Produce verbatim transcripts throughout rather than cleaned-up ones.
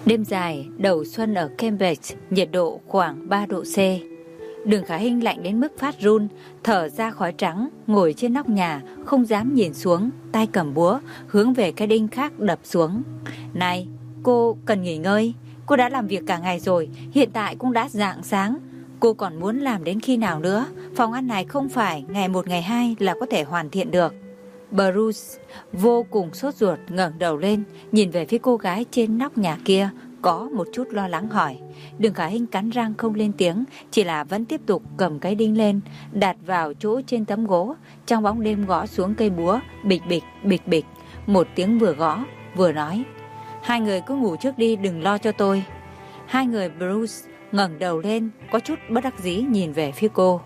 Đêm dài đầu xuân ở Cambridge, nhiệt độ khoảng ba độ C. Đường Khả Hinh lạnh đến mức phát run, thở ra khói trắng, ngồi trên nóc nhà, không dám nhìn xuống, tay cầm búa, hướng về cái đinh khác đập xuống. Này, cô cần nghỉ ngơi, cô đã làm việc cả ngày rồi, hiện tại cũng đã rạng sáng. Cô còn muốn làm đến khi nào nữa? Phòng ăn này không phải ngày một ngày hai là có thể hoàn thiện được. Bruce vô cùng sốt ruột ngẩng đầu lên, nhìn về phía cô gái trên nóc nhà kia, có một chút lo lắng hỏi. Đường Khả Hinh cắn răng không lên tiếng, chỉ là vẫn tiếp tục cầm cái đinh lên, đặt vào chỗ trên tấm gỗ, trong bóng đêm gõ xuống cây búa, bịch bịch, bịch bịch, một tiếng vừa gõ, vừa nói. Hai người cứ ngủ trước đi, đừng lo cho tôi. Hai người Bruce ngẩng đầu lên, có chút bất đắc dĩ nhìn về phía cô.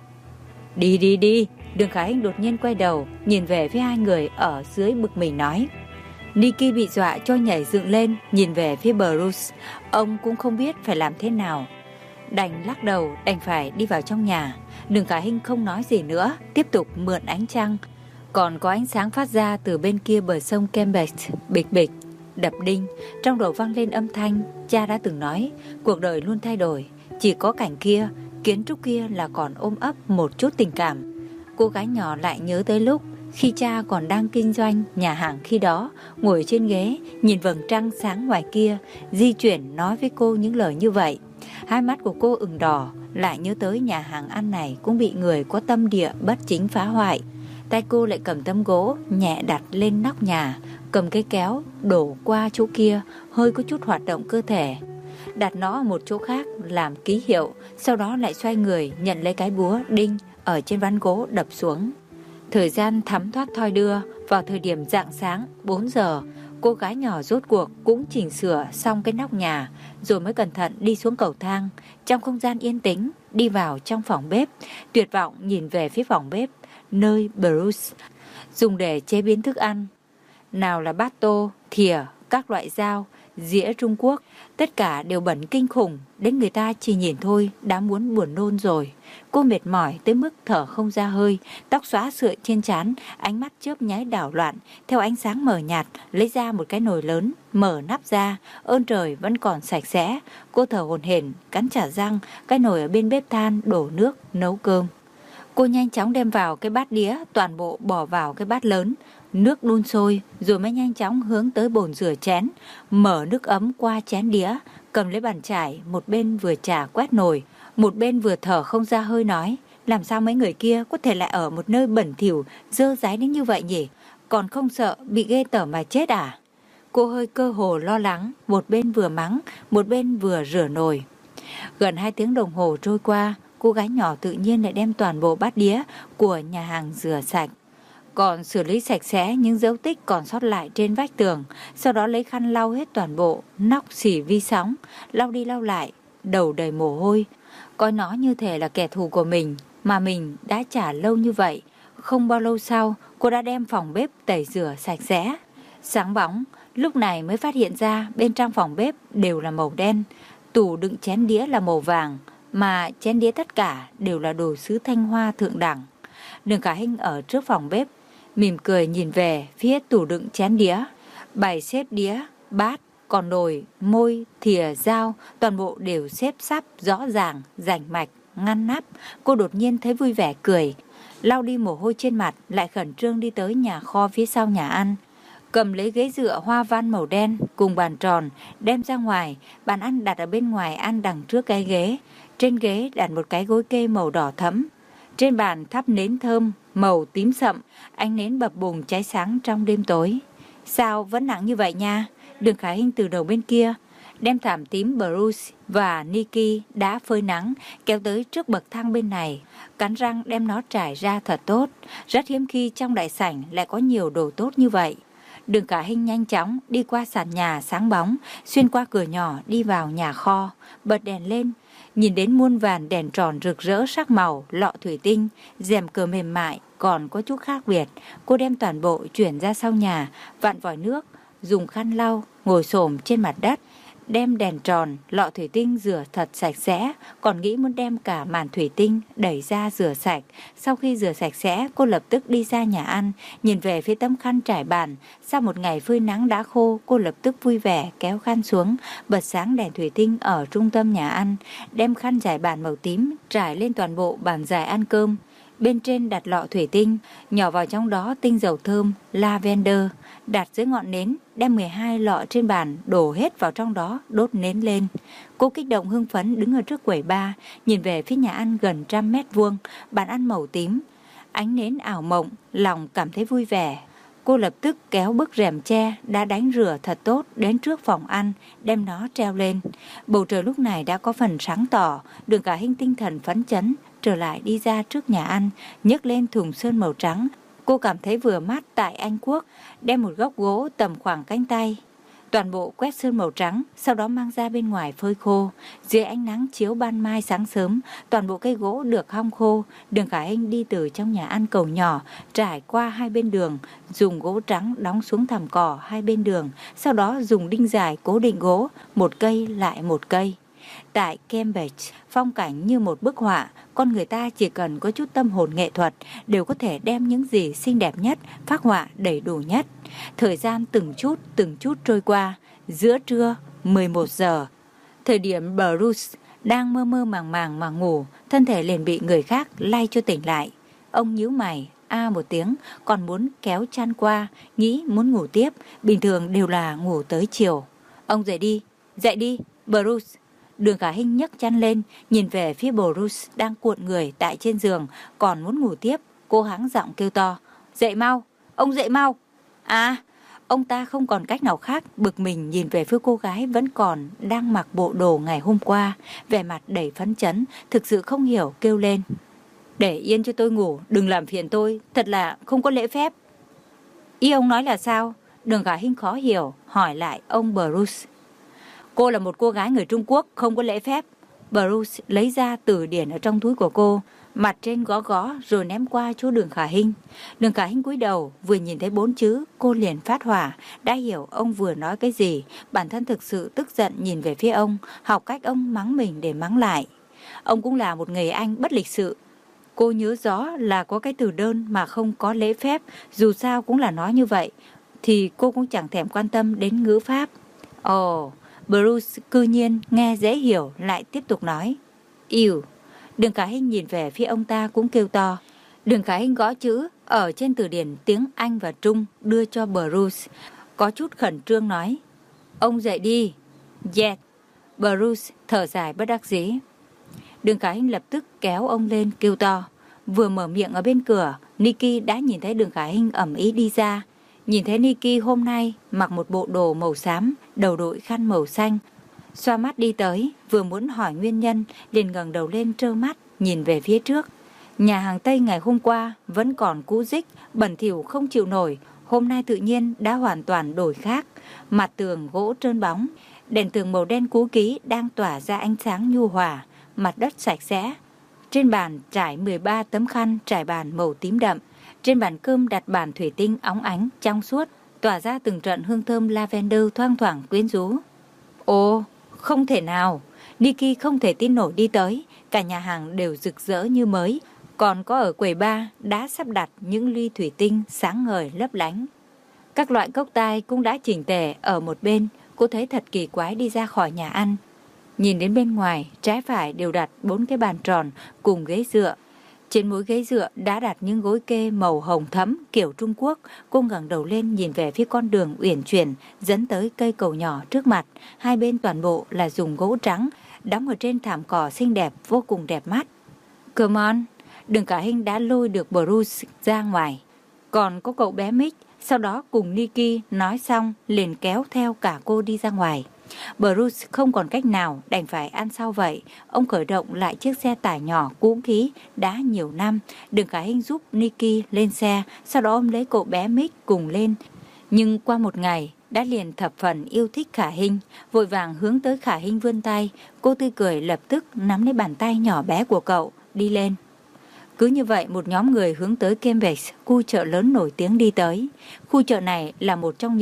Đi đi đi. Đường Khả Hinh đột nhiên quay đầu, nhìn về phía hai người ở dưới bực mình nói. Nikki bị dọa cho nhảy dựng lên, nhìn về phía Bruce. Ông cũng không biết phải làm thế nào, đành lắc đầu, đành phải đi vào trong nhà. Đường Khả Hinh không nói gì nữa, tiếp tục mượn ánh trăng. Còn có ánh sáng phát ra từ bên kia bờ sông Cambridge, bịch bịch, đập đinh. Trong đầu vang lên âm thanh cha đã từng nói, cuộc đời luôn thay đổi, chỉ có cảnh kia, kiến trúc kia là còn ôm ấp một chút tình cảm. Cô gái nhỏ lại nhớ tới lúc khi cha còn đang kinh doanh nhà hàng khi đó, ngồi trên ghế, nhìn vầng trăng sáng ngoài kia, di chuyển nói với cô những lời như vậy. Hai mắt của cô ửng đỏ, lại nhớ tới nhà hàng ăn này cũng bị người có tâm địa bất chính phá hoại. Tay cô lại cầm tấm gỗ, nhẹ đặt lên nóc nhà, cầm cái kéo, đổ qua chỗ kia, hơi có chút hoạt động cơ thể. Đặt nó ở một chỗ khác, làm ký hiệu, sau đó lại xoay người, nhận lấy cái búa, đinh, ở trên ván gỗ đập xuống. Thời gian thấm thoát thoi đưa, vào thời điểm rạng sáng bốn giờ, cô gái nhỏ rốt cuộc cũng chỉnh sửa xong cái nóc nhà, rồi mới cẩn thận đi xuống cầu thang. Trong không gian yên tĩnh, đi vào trong phòng bếp, tuyệt vọng nhìn về phía phòng bếp, nơi Bruce dùng để chế biến thức ăn. Nào là bát tô, thìa, các loại dao, dĩa Trung Quốc, tất cả đều bẩn kinh khủng, đến người ta chỉ nhìn thôi đã muốn buồn nôn rồi. Cô mệt mỏi tới mức thở không ra hơi, tóc xóa sợi trên trán, ánh mắt chớp nháy đảo loạn, theo ánh sáng mờ nhạt, lấy ra một cái nồi lớn, mở nắp ra, ơn trời vẫn còn sạch sẽ. Cô thở hổn hển, cắn chặt răng, cái nồi ở bên bếp than đổ nước nấu cơm. Cô nhanh chóng đem vào cái bát đĩa, toàn bộ bỏ vào cái bát lớn. Nước đun sôi, rồi mới nhanh chóng hướng tới bồn rửa chén, mở nước ấm qua chén đĩa, cầm lấy bàn chải, một bên vừa chà quét nồi, một bên vừa thở không ra hơi nói, làm sao mấy người kia có thể lại ở một nơi bẩn thỉu, dơ dáy đến như vậy nhỉ? Còn không sợ bị ghê tởm mà chết à? Cô hơi cơ hồ lo lắng, một bên vừa mắng, một bên vừa rửa nồi. Gần hai tiếng đồng hồ trôi qua, cô gái nhỏ tự nhiên lại đem toàn bộ bát đĩa của nhà hàng rửa sạch. Còn xử lý sạch sẽ những dấu tích còn sót lại trên vách tường, sau đó lấy khăn lau hết toàn bộ, nóc xỉ vi sóng, lau đi lau lại, đầu đầy mồ hôi. Coi nó như thể là kẻ thù của mình, mà mình đã trả lâu như vậy. Không bao lâu sau, cô đã đem phòng bếp tẩy rửa sạch sẽ. Sáng bóng, lúc này mới phát hiện ra bên trong phòng bếp đều là màu đen, tủ đựng chén đĩa là màu vàng, mà chén đĩa tất cả đều là đồ sứ Thanh Hoa thượng đẳng. Đường Khả Hinh ở trước phòng bếp, mỉm cười nhìn về phía tủ đựng chén đĩa, bày xếp đĩa, bát, còn nồi, môi, thìa, dao, toàn bộ đều xếp sắp, rõ ràng, rành mạch, ngăn nắp. Cô đột nhiên thấy vui vẻ cười, lau đi mồ hôi trên mặt, lại khẩn trương đi tới nhà kho phía sau nhà ăn. Cầm lấy ghế dựa hoa văn màu đen cùng bàn tròn, đem ra ngoài, bàn ăn đặt ở bên ngoài ăn đằng trước cái ghế. Trên ghế đặt một cái gối kê màu đỏ thẫm. Trên bàn thắp nến thơm màu tím sậm, ánh nến bập bùng cháy sáng trong đêm tối. Sao vẫn nặng như vậy nha? Đường Khả Hinh từ đầu bên kia đem thảm tím Bruce và Nikki đã phơi nắng kéo tới trước bậc thang bên này, cắn răng đem nó trải ra thật tốt. Rất hiếm khi trong đại sảnh lại có nhiều đồ tốt như vậy. Đường Khả Hinh nhanh chóng đi qua sàn nhà sáng bóng, xuyên qua cửa nhỏ đi vào nhà kho, bật đèn lên. Nhìn đến muôn vàn đèn tròn rực rỡ sắc màu, lọ thủy tinh, rèm cửa mềm mại còn có chút khác biệt. Cô đem toàn bộ chuyển ra sau nhà, vặn vòi nước, dùng khăn lau, ngồi xổm trên mặt đất, đem đèn tròn, lọ thủy tinh rửa thật sạch sẽ, còn nghĩ muốn đem cả màn thủy tinh đẩy ra rửa sạch. Sau khi rửa sạch sẽ, cô lập tức đi ra nhà ăn, nhìn về phía tấm khăn trải bàn. Sau một ngày phơi nắng đã khô, cô lập tức vui vẻ kéo khăn xuống, bật sáng đèn thủy tinh ở trung tâm nhà ăn, đem khăn trải bàn màu tím trải lên toàn bộ bàn dài ăn cơm. Bên trên đặt lọ thủy tinh, nhỏ vào trong đó tinh dầu thơm, lavender, đặt dưới ngọn nến, đem mười hai lọ trên bàn đổ hết vào trong đó, đốt nến lên. Cô kích động hưng phấn đứng ở trước quầy bar, nhìn về phía nhà ăn gần trăm mét vuông, bàn ăn màu tím, ánh nến ảo mộng, lòng cảm thấy vui vẻ. Cô lập tức kéo bức rèm tre đã đánh rửa thật tốt đến trước phòng ăn, đem nó treo lên. Bầu trời lúc này đã có phần sáng tỏ, Đường Khả Hinh tinh thần phấn chấn, trở lại đi ra trước nhà ăn, nhấc lên thùng sơn màu trắng. Cô cảm thấy vừa mát tại Anh Quốc, đem một gốc gỗ tầm khoảng cánh tay, toàn bộ quét sơn màu trắng, sau đó mang ra bên ngoài phơi khô. Dưới ánh nắng chiếu ban mai sáng sớm, toàn bộ cây gỗ được hong khô. Đường Khả Hinh đi từ trong nhà ăn cầu nhỏ, trải qua hai bên đường, dùng gỗ trắng đóng xuống thảm cỏ hai bên đường, sau đó dùng đinh dài cố định gỗ, một cây lại một cây. Tại Cambridge, phong cảnh như một bức họa, con người ta chỉ cần có chút tâm hồn nghệ thuật đều có thể đem những gì xinh đẹp nhất phác họa đầy đủ nhất. Thời gian từng chút từng chút trôi qua. Giữa trưa mười một giờ, thời điểm Bruce đang mơ mơ màng màng mà ngủ, thân thể liền bị người khác lay cho tỉnh lại. Ông nhíu mày a một tiếng, còn muốn kéo chăn qua, nghĩ muốn ngủ tiếp, bình thường đều là ngủ tới chiều. Ông dậy đi, dậy đi, Bruce. Đường Khả Hinh nhấc chăn lên, nhìn về phía Bruce đang cuộn người tại trên giường, còn muốn ngủ tiếp. Cô hắng giọng kêu to, dậy mau, ông dậy mau. À, ông ta không còn cách nào khác, bực mình nhìn về phía cô gái vẫn còn đang mặc bộ đồ ngày hôm qua, vẻ mặt đầy phấn chấn, thực sự không hiểu kêu lên. Để yên cho tôi ngủ, đừng làm phiền tôi, thật là không có lễ phép. Ý ông nói là sao? Đường Khả Hinh khó hiểu, hỏi lại ông Bruce. Cô là một cô gái người Trung Quốc, không có lễ phép. Bruce lấy ra từ điển ở trong túi của cô, mặt trên gõ gõ rồi ném qua chỗ Đường Khả Hinh. Đường Khả Hinh cúi đầu, vừa nhìn thấy bốn chữ, cô liền phát hỏa, đã hiểu ông vừa nói cái gì. Bản thân thực sự tức giận nhìn về phía ông, học cách ông mắng mình để mắng lại. Ông cũng là một người Anh bất lịch sự. Cô nhớ rõ là có cái từ đơn mà không có lễ phép, dù sao cũng là nói như vậy, thì cô cũng chẳng thèm quan tâm đến ngữ pháp. Ồ... Oh, Bruce cư nhiên nghe dễ hiểu lại tiếp tục nói. Yêu. Đường Khả Hinh nhìn về phía ông ta cũng kêu to. Đường Khả Hinh gõ chữ ở trên từ điển tiếng Anh và Trung đưa cho Bruce, có chút khẩn trương nói. Ông dậy đi. Yes. Bruce thở dài bất đắc dĩ. Đường Khả Hinh lập tức kéo ông lên kêu to. Vừa mở miệng ở bên cửa, Nikki đã nhìn thấy Đường Khả Hinh ẩm ý đi ra. Nhìn thấy Nikki hôm nay mặc một bộ đồ màu xám, đầu đội khăn màu xanh, xoa mắt đi tới, vừa muốn hỏi nguyên nhân, liền ngẩng đầu lên trơ mắt, nhìn về phía trước. Nhà hàng Tây ngày hôm qua vẫn còn cũ rích, bẩn thỉu không chịu nổi, hôm nay tự nhiên đã hoàn toàn đổi khác. Mặt tường gỗ trơn bóng, đèn tường màu đen cũ kỹ đang tỏa ra ánh sáng nhu hòa, mặt đất sạch sẽ. Trên bàn trải mười ba tấm khăn trải bàn màu tím đậm. Trên bàn cơm đặt bàn thủy tinh óng ánh, trong suốt, tỏa ra từng trận hương thơm lavender thoang thoảng quyến rũ. Ồ, không thể nào. Nikki không thể tin nổi đi tới, cả nhà hàng đều rực rỡ như mới. Còn có ở quầy bar đã sắp đặt những ly thủy tinh sáng ngời lấp lánh. Các loại cốc tai cũng đã chỉnh tề ở một bên. Cô thấy thật kỳ quái đi ra khỏi nhà ăn. Nhìn đến bên ngoài, trái phải đều đặt bốn cái bàn tròn cùng ghế dựa. Trên mỗi ghế dựa đã đặt những gối kê màu hồng thẫm kiểu Trung Quốc. Cô ngẩng đầu lên nhìn về phía con đường uyển chuyển dẫn tới cây cầu nhỏ trước mặt. Hai bên toàn bộ là dùng gỗ trắng, đóng ở trên thảm cỏ xinh đẹp, vô cùng đẹp mắt. Come on! Đường Khả Hinh đã lôi được Bruce ra ngoài. Còn có cậu bé Mick, sau đó cùng Nikki nói xong liền kéo theo cả cô đi ra ngoài. Bruce không còn cách nào, đành phải ăn sau vậy. Ông khởi động lại chiếc xe tải nhỏ cũ kỹ đã nhiều năm. Đường Khả Hinh giúp Nikki lên xe, sau đó ôm lấy cậu bé Mick cùng lên. Nhưng qua một ngày đã liền thập phần yêu thích Khả Hinh, vội vàng hướng tới Khả Hinh vươn tay. Cô tươi cười lập tức nắm lấy bàn tay nhỏ bé của cậu đi lên. Cứ như vậy một nhóm người hướng tới Cambridge, khu chợ lớn nổi tiếng đi tới. Khu chợ này là một trong những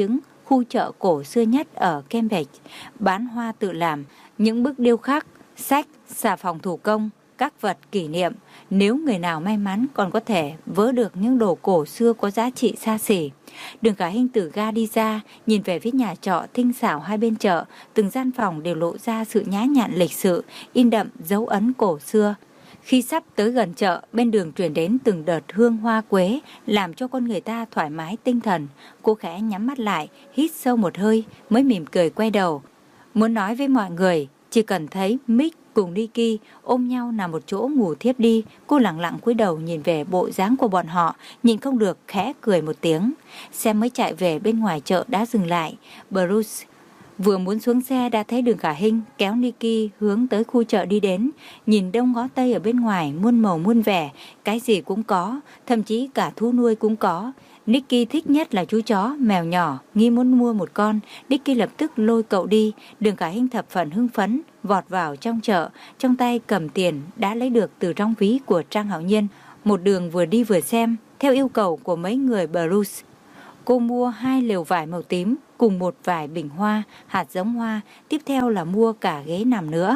khu chợ cổ xưa nhất ở Cambridge, bán hoa tự làm, những bức điêu khắc, sách, xà phòng thủ công, các vật kỷ niệm. Nếu người nào may mắn còn có thể vớ được những đồ cổ xưa có giá trị xa xỉ. Đường Khả Hinh từ ga đi ra, nhìn về phía nhà trọ tinh xảo hai bên chợ, từng gian phòng đều lộ ra sự nhã nhặn lịch sự, in đậm dấu ấn cổ xưa. Khi sắp tới gần chợ, bên đường truyền đến từng đợt hương hoa quế, làm cho con người ta thoải mái tinh thần. Cô khẽ nhắm mắt lại, hít sâu một hơi, mới mỉm cười quay đầu. Muốn nói với mọi người, chỉ cần thấy Mick cùng Nicky ôm nhau nằm một chỗ ngủ thiếp đi, cô lặng lặng cúi đầu nhìn về bộ dáng của bọn họ, nhìn không được khẽ cười một tiếng. Xe mới chạy về bên ngoài chợ đã dừng lại. Bruce vừa muốn xuống xe đã thấy Đường Khả Hinh kéo Nicky hướng tới khu chợ đi đến. Nhìn đông ngó tây ở bên ngoài muôn màu muôn vẻ, cái gì cũng có, thậm chí cả thú nuôi cũng có. Nicky thích nhất là chú chó, mèo nhỏ, nghi muốn mua một con. Nicky lập tức lôi cậu đi. Đường Khả Hinh thập phần hưng phấn, vọt vào trong chợ, trong tay cầm tiền đã lấy được từ trong ví của Trang Hạo Nhiên. Một đường vừa đi vừa xem, theo yêu cầu của mấy người Bruce. Cô mua hai lều vải màu tím cùng một vài bình hoa, hạt giống hoa, tiếp theo là mua cả ghế nằm nữa.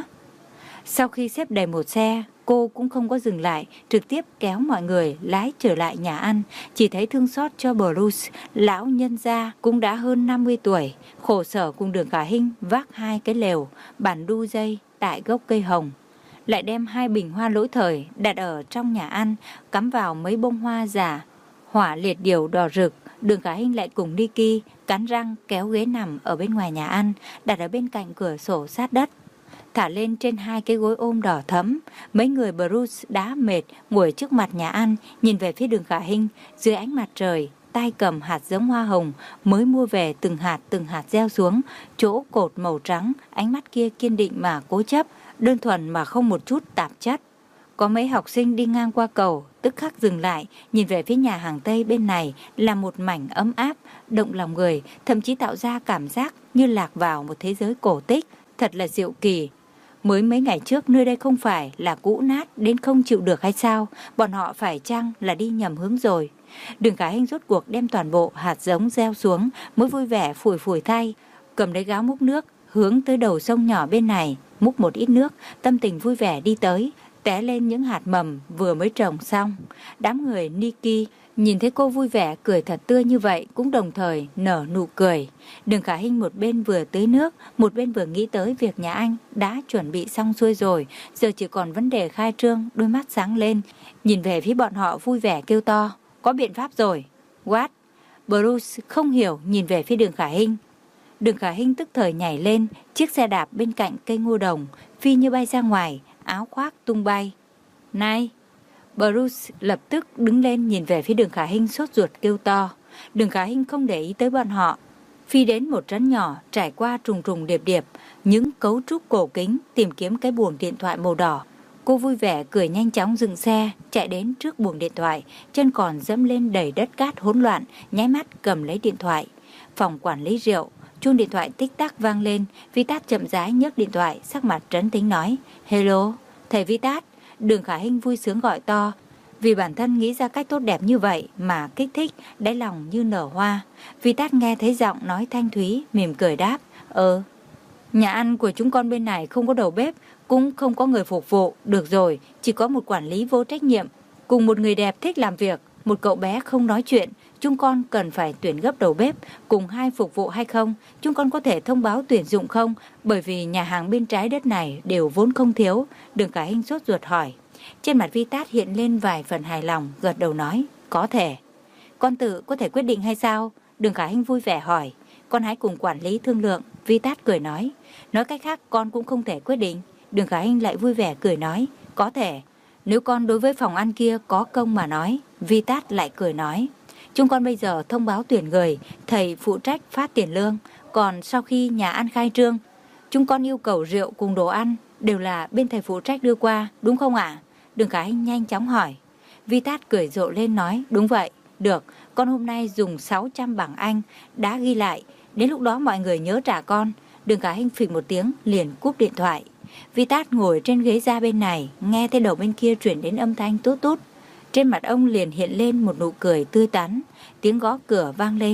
Sau khi xếp đầy một xe, cô cũng không có dừng lại, trực tiếp kéo mọi người lái trở lại nhà ăn. Chỉ thấy thương xót cho Bruce, lão nhân gia cũng đã hơn năm mươi tuổi, khổ sở cùng Đường Khả Hinh vác hai cái lều, bản đu dây tại gốc cây hồng. Lại đem hai bình hoa lỗi thời đặt ở trong nhà ăn, cắm vào mấy bông hoa giả, hỏa liệt diều đỏ rực. Đường Khả Hinh lại cùng Nicky cắn răng kéo ghế nằm ở bên ngoài nhà ăn, đặt ở bên cạnh cửa sổ sát đất, thả lên trên hai cái gối ôm đỏ thẫm. Mấy người Bruce đã mệt, ngồi trước mặt nhà ăn, nhìn về phía Đường Khả Hinh dưới ánh mặt trời, tay cầm hạt giống hoa hồng mới mua về, từng hạt từng hạt gieo xuống chỗ cột màu trắng, ánh mắt kia kiên định mà cố chấp, đơn thuần mà không một chút tạp chất. Có mấy học sinh đi ngang qua cầu, tức khắc dừng lại, nhìn về phía nhà hàng Tây bên này là một mảnh ấm áp, động lòng người, thậm chí tạo ra cảm giác như lạc vào một thế giới cổ tích, thật là diệu kỳ. Mới mấy ngày trước nơi đây không phải là cũ nát đến không chịu được hay sao? Bọn họ phải chăng là đi nhầm hướng rồi? Đường Khả Hinh rốt cuộc đem toàn bộ hạt giống gieo xuống, mới vui vẻ phủi phủi tay, cầm lấy gáo múc nước, hướng tới đầu sông nhỏ bên này, múc một ít nước, tâm tình vui vẻ đi tới, té lên những hạt mầm vừa mới trồng xong. Đám người Nicky nhìn thấy cô vui vẻ cười thật tươi như vậy cũng đồng thời nở nụ cười. Đường Khả Hinh một bên vừa tưới nước, một bên vừa nghĩ tới việc nhà anh đã chuẩn bị xong xuôi rồi, giờ chỉ còn vấn đề khai trương. Đôi mắt sáng lên, nhìn về phía bọn họ vui vẻ kêu to, có biện pháp rồi. What? Bruce không hiểu nhìn về phía Đường Khả Hinh. Đường Khả Hinh tức thời nhảy lên chiếc xe đạp bên cạnh cây ngô đồng, phi như bay ra ngoài, áo khoác tung bay. Này! Bruce lập tức đứng lên nhìn về phía Đường Khả Hinh sốt ruột kêu to. Đường Khả Hinh không để ý tới bọn họ, phi đến một trấn nhỏ trải qua trùng trùng điệp điệp những cấu trúc cổ kính, tìm kiếm cái buồng điện thoại màu đỏ. Cô vui vẻ cười nhanh chóng dừng xe, chạy đến trước buồng điện thoại, chân còn dẫm lên đầy đất cát hỗn loạn, nháy mắt cầm lấy điện thoại. Phòng quản lý rượu, chuông điện thoại tích tắc vang lên. Vitat chậm rãi nhấc điện thoại, sắc mặt trấn tĩnh nói, hello, thầy Vitat. Đường Khả Hinh vui sướng gọi to, vì bản thân nghĩ ra cách tốt đẹp như vậy mà kích thích, đáy lòng như nở hoa. Vitat nghe thấy giọng nói thanh thúy, mỉm cười đáp, ờ, nhà ăn của chúng con bên này không có đầu bếp, cũng không có người phục vụ, được rồi, chỉ có một quản lý vô trách nhiệm, cùng một người đẹp thích làm việc, một cậu bé không nói chuyện. Chúng con cần phải tuyển gấp đầu bếp, cùng hai phục vụ hay không? Chúng con có thể thông báo tuyển dụng không? Bởi vì nhà hàng bên trái đất này đều vốn không thiếu. Đường Khả Hinh sốt ruột hỏi. Trên mặt Vitat hiện lên vài phần hài lòng, gật đầu nói, có thể. Con tự có thể quyết định hay sao? Đường Khả Hinh vui vẻ hỏi. Con hãy cùng quản lý thương lượng. Vitat cười nói. Nói cách khác con cũng không thể quyết định. Đường Khả Hinh lại vui vẻ cười nói, có thể. Nếu con đối với phòng ăn kia có công mà nói. Vitat lại cười nói, chúng con bây giờ thông báo tuyển người, thầy phụ trách phát tiền lương. Còn sau khi nhà ăn khai trương, chúng con yêu cầu rượu cùng đồ ăn đều là bên thầy phụ trách đưa qua, đúng không ạ? Đường Khả Hinh nhanh chóng hỏi. Vitat cười rộ lên nói, đúng vậy, được, con hôm nay dùng sáu trăm bảng Anh đã ghi lại, đến lúc đó mọi người nhớ trả con. Đường Khả Hinh phịch một tiếng liền cúp điện thoại. Vitat ngồi trên ghế ra bên này, nghe thấy đầu bên kia chuyển đến âm thanh tút tút. Trên mặt ông liền hiện lên một nụ cười tươi tắn. Tiếng gõ cửa vang lên.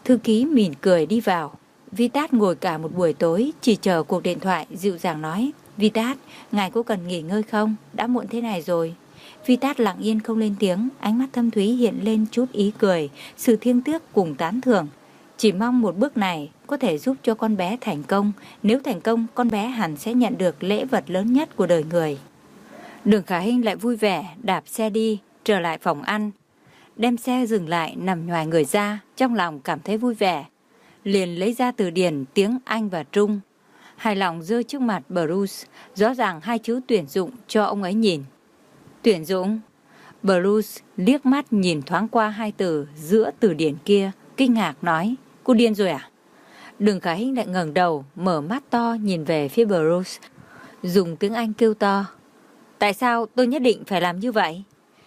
Thư ký mỉm cười đi vào. Vitas ngồi cả một buổi tối chỉ chờ cuộc điện thoại, dịu dàng nói: Vitas, ngài có cần nghỉ ngơi không? Đã muộn thế này rồi. Vitas lặng yên không lên tiếng, ánh mắt thâm thúy hiện lên chút ý cười, sự thiêng tiếc cùng tán thưởng. Chỉ mong một bước này có thể giúp cho con bé thành công. Nếu thành công, con bé hẳn sẽ nhận được lễ vật lớn nhất của đời người. Đường Khả Hinh lại vui vẻ đạp xe đi, trở lại phòng ăn. Đem xe dừng lại, nằm nhoài người ra, trong lòng cảm thấy vui vẻ. Liền lấy ra từ điển tiếng Anh và Trung. Hài lòng giơ trước mặt Bruce, rõ ràng hai chữ tuyển dụng cho ông ấy nhìn. Tuyển dụng? Bruce liếc mắt nhìn thoáng qua hai từ giữa từ điển kia, kinh ngạc nói: Cô điên rồi à? Đường Khả Hinh lại ngẩng đầu, mở mắt to nhìn về phía Bruce, dùng tiếng Anh kêu to: Tại sao tôi nhất định phải làm như vậy?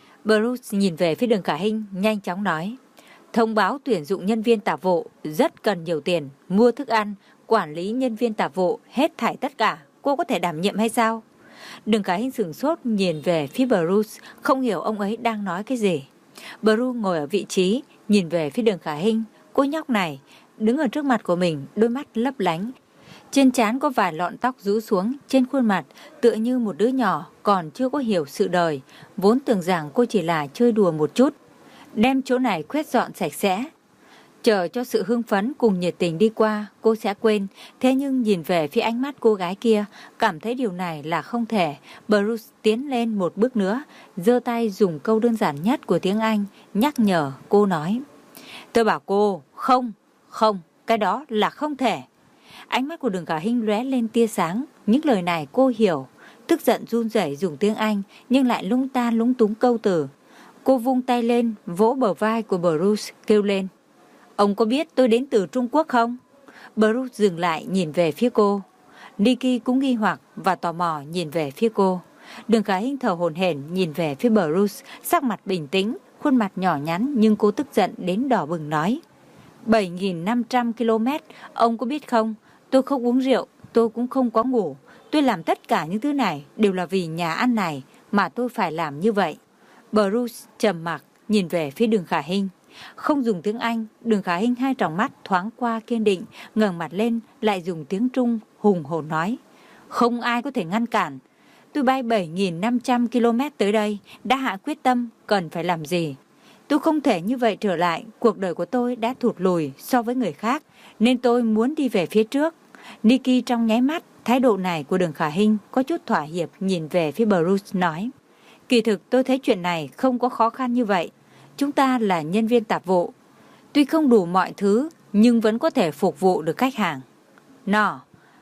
Bruce nhìn về phía Đường Khả Hinh, nhanh chóng nói: Thông báo tuyển dụng nhân viên tạp vụ, rất cần nhiều tiền, mua thức ăn, quản lý nhân viên tạp vụ, hết thảy tất cả, cô có thể đảm nhiệm hay sao? Đường Khả Hinh sửng sốt nhìn về phía Bruce, không hiểu ông ấy đang nói cái gì. Bruce ngồi ở vị trí, nhìn về phía Đường Khả Hinh. Cô nhóc này đứng ở trước mặt của mình, đôi mắt lấp lánh. Trên trán có vài lọn tóc rũ xuống, trên khuôn mặt tựa như một đứa nhỏ còn chưa có hiểu sự đời, vốn tưởng rằng cô chỉ là chơi đùa một chút, đem chỗ này quét dọn sạch sẽ. Chờ cho sự hưng phấn cùng nhiệt tình đi qua, cô sẽ quên. Thế nhưng nhìn về phía ánh mắt cô gái kia, cảm thấy điều này là không thể. Bruce tiến lên một bước nữa, giơ tay dùng câu đơn giản nhất của tiếng Anh, nhắc nhở cô nói: Tôi bảo cô, không, không, cái đó là không thể. Ánh mắt của Đường Khả Hinh lóe lên tia sáng, những lời này cô hiểu. Tức giận run rẩy dùng tiếng Anh, nhưng lại lung ta lúng túng câu từ. Cô vung tay lên, vỗ bờ vai của Bruce, kêu lên: Ông có biết tôi đến từ Trung Quốc không? Bruce dừng lại nhìn về phía cô. Nikki cũng nghi hoặc và tò mò nhìn về phía cô. Đường Khả Hinh thở hổn hển nhìn về phía Bruce, sắc mặt bình tĩnh, khuôn mặt nhỏ nhắn, nhưng cô tức giận đến đỏ bừng nói: bảy nghìn năm trăm ki lô mét, ông có biết không? Tôi không uống rượu, tôi cũng không có ngủ. Tôi làm tất cả những thứ này đều là vì nhà ăn này mà tôi phải làm như vậy. Bruce trầm mặc nhìn về phía Đường Khả Hinh. Không dùng tiếng Anh, Đường Khả Hinh hai tròng mắt thoáng qua kiên định, ngẩng mặt lên lại dùng tiếng Trung hùng hồn nói: Không ai có thể ngăn cản. Tôi bay bảy nghìn năm trăm ki lô mét tới đây, đã hạ quyết tâm cần phải làm gì. Tôi không thể như vậy trở lại, cuộc đời của tôi đã thụt lùi so với người khác, nên tôi muốn đi về phía trước. Nikki trong nháy mắt, thái độ này của Đường Khả Hinh có chút thỏa hiệp nhìn về phía Bruce nói: Kỳ thực tôi thấy chuyện này không có khó khăn như vậy. Chúng ta là nhân viên tạp vụ, tuy không đủ mọi thứ nhưng vẫn có thể phục vụ được khách hàng. No.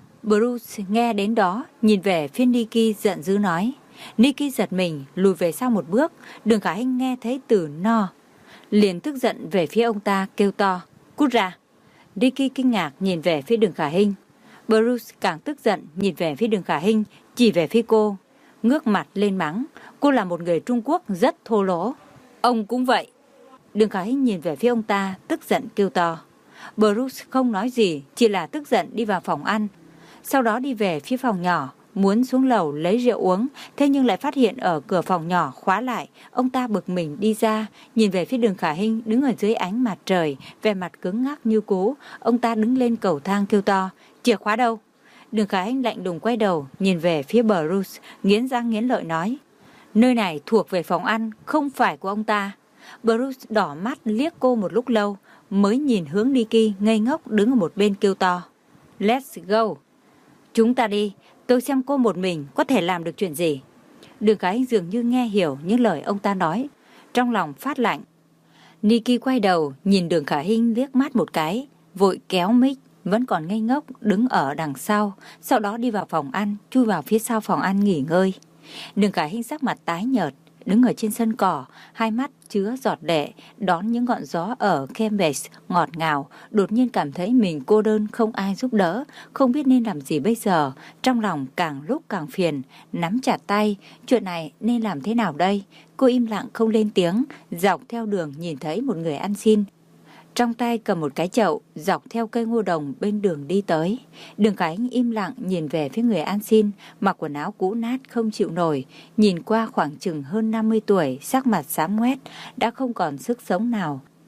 Bruce nghe đến đó nhìn về phía Nikki giận dữ nói. Nikki giật mình lùi về sau một bước. Đường Khả Hinh nghe thấy từ no, liền tức giận về phía ông ta kêu to: Cút ra. Nikki kinh ngạc nhìn về phía Đường Khả Hinh. Bruce càng tức giận nhìn về phía Đường Khả Hinh, chỉ về phía cô, ngước mặt lên mắng: Cô là một người Trung Quốc rất thô lỗ. Ông cũng vậy. Đường Khả Hinh nhìn về phía ông ta, tức giận kêu to. Bruce không nói gì, chỉ là tức giận đi vào phòng ăn. Sau đó đi về phía phòng nhỏ, muốn xuống lầu lấy rượu uống, thế nhưng lại phát hiện ở cửa phòng nhỏ khóa lại. Ông ta bực mình đi ra, nhìn về phía Đường Khả Hinh đứng ở dưới ánh mặt trời, vẻ mặt cứng ngắc như cũ. Ông ta đứng lên cầu thang kêu to: Chìa khóa đâu? Đường Khả Hinh lạnh lùng quay đầu, nhìn về phía Bruce, nghiến răng nghiến lợi nói: Nơi này thuộc về phòng ăn, không phải của ông ta. Bruce đỏ mắt liếc cô một lúc lâu, mới nhìn hướng Nikki ngây ngốc đứng ở một bên kêu to: Let's go. Chúng ta đi, tôi xem cô một mình có thể làm được chuyện gì. Đường Khả Hinh dường như nghe hiểu những lời ông ta nói, trong lòng phát lạnh. Nikki quay đầu nhìn Đường Khả Hinh liếc mắt một cái, vội kéo mic vẫn còn ngây ngốc đứng ở đằng sau, sau đó đi vào phòng ăn, chui vào phía sau phòng ăn nghỉ ngơi. Đường Khả Hinh sắc mặt tái nhợt, đứng ở trên sân cỏ, hai mắt chứa giọt lệ, đón những ngọn gió ở Cambridge ngọt ngào, đột nhiên cảm thấy mình cô đơn không ai giúp đỡ, không biết nên làm gì bây giờ, trong lòng càng lúc càng phiền, nắm chặt tay, chuyện này nên làm thế nào đây? Cô im lặng không lên tiếng, dọc theo đường nhìn thấy một người ăn xin, trong tay cầm một cái chậu, dọc theo cây ngô đồng bên đường đi tới. Đường Khả Hinh im lặng nhìn về phía người ăn xin, mặc quần áo cũ nát không chịu nổi, nhìn qua khoảng chừng hơn năm mươi tuổi, sắc mặt xám ngoét, đã không còn sức sống nào.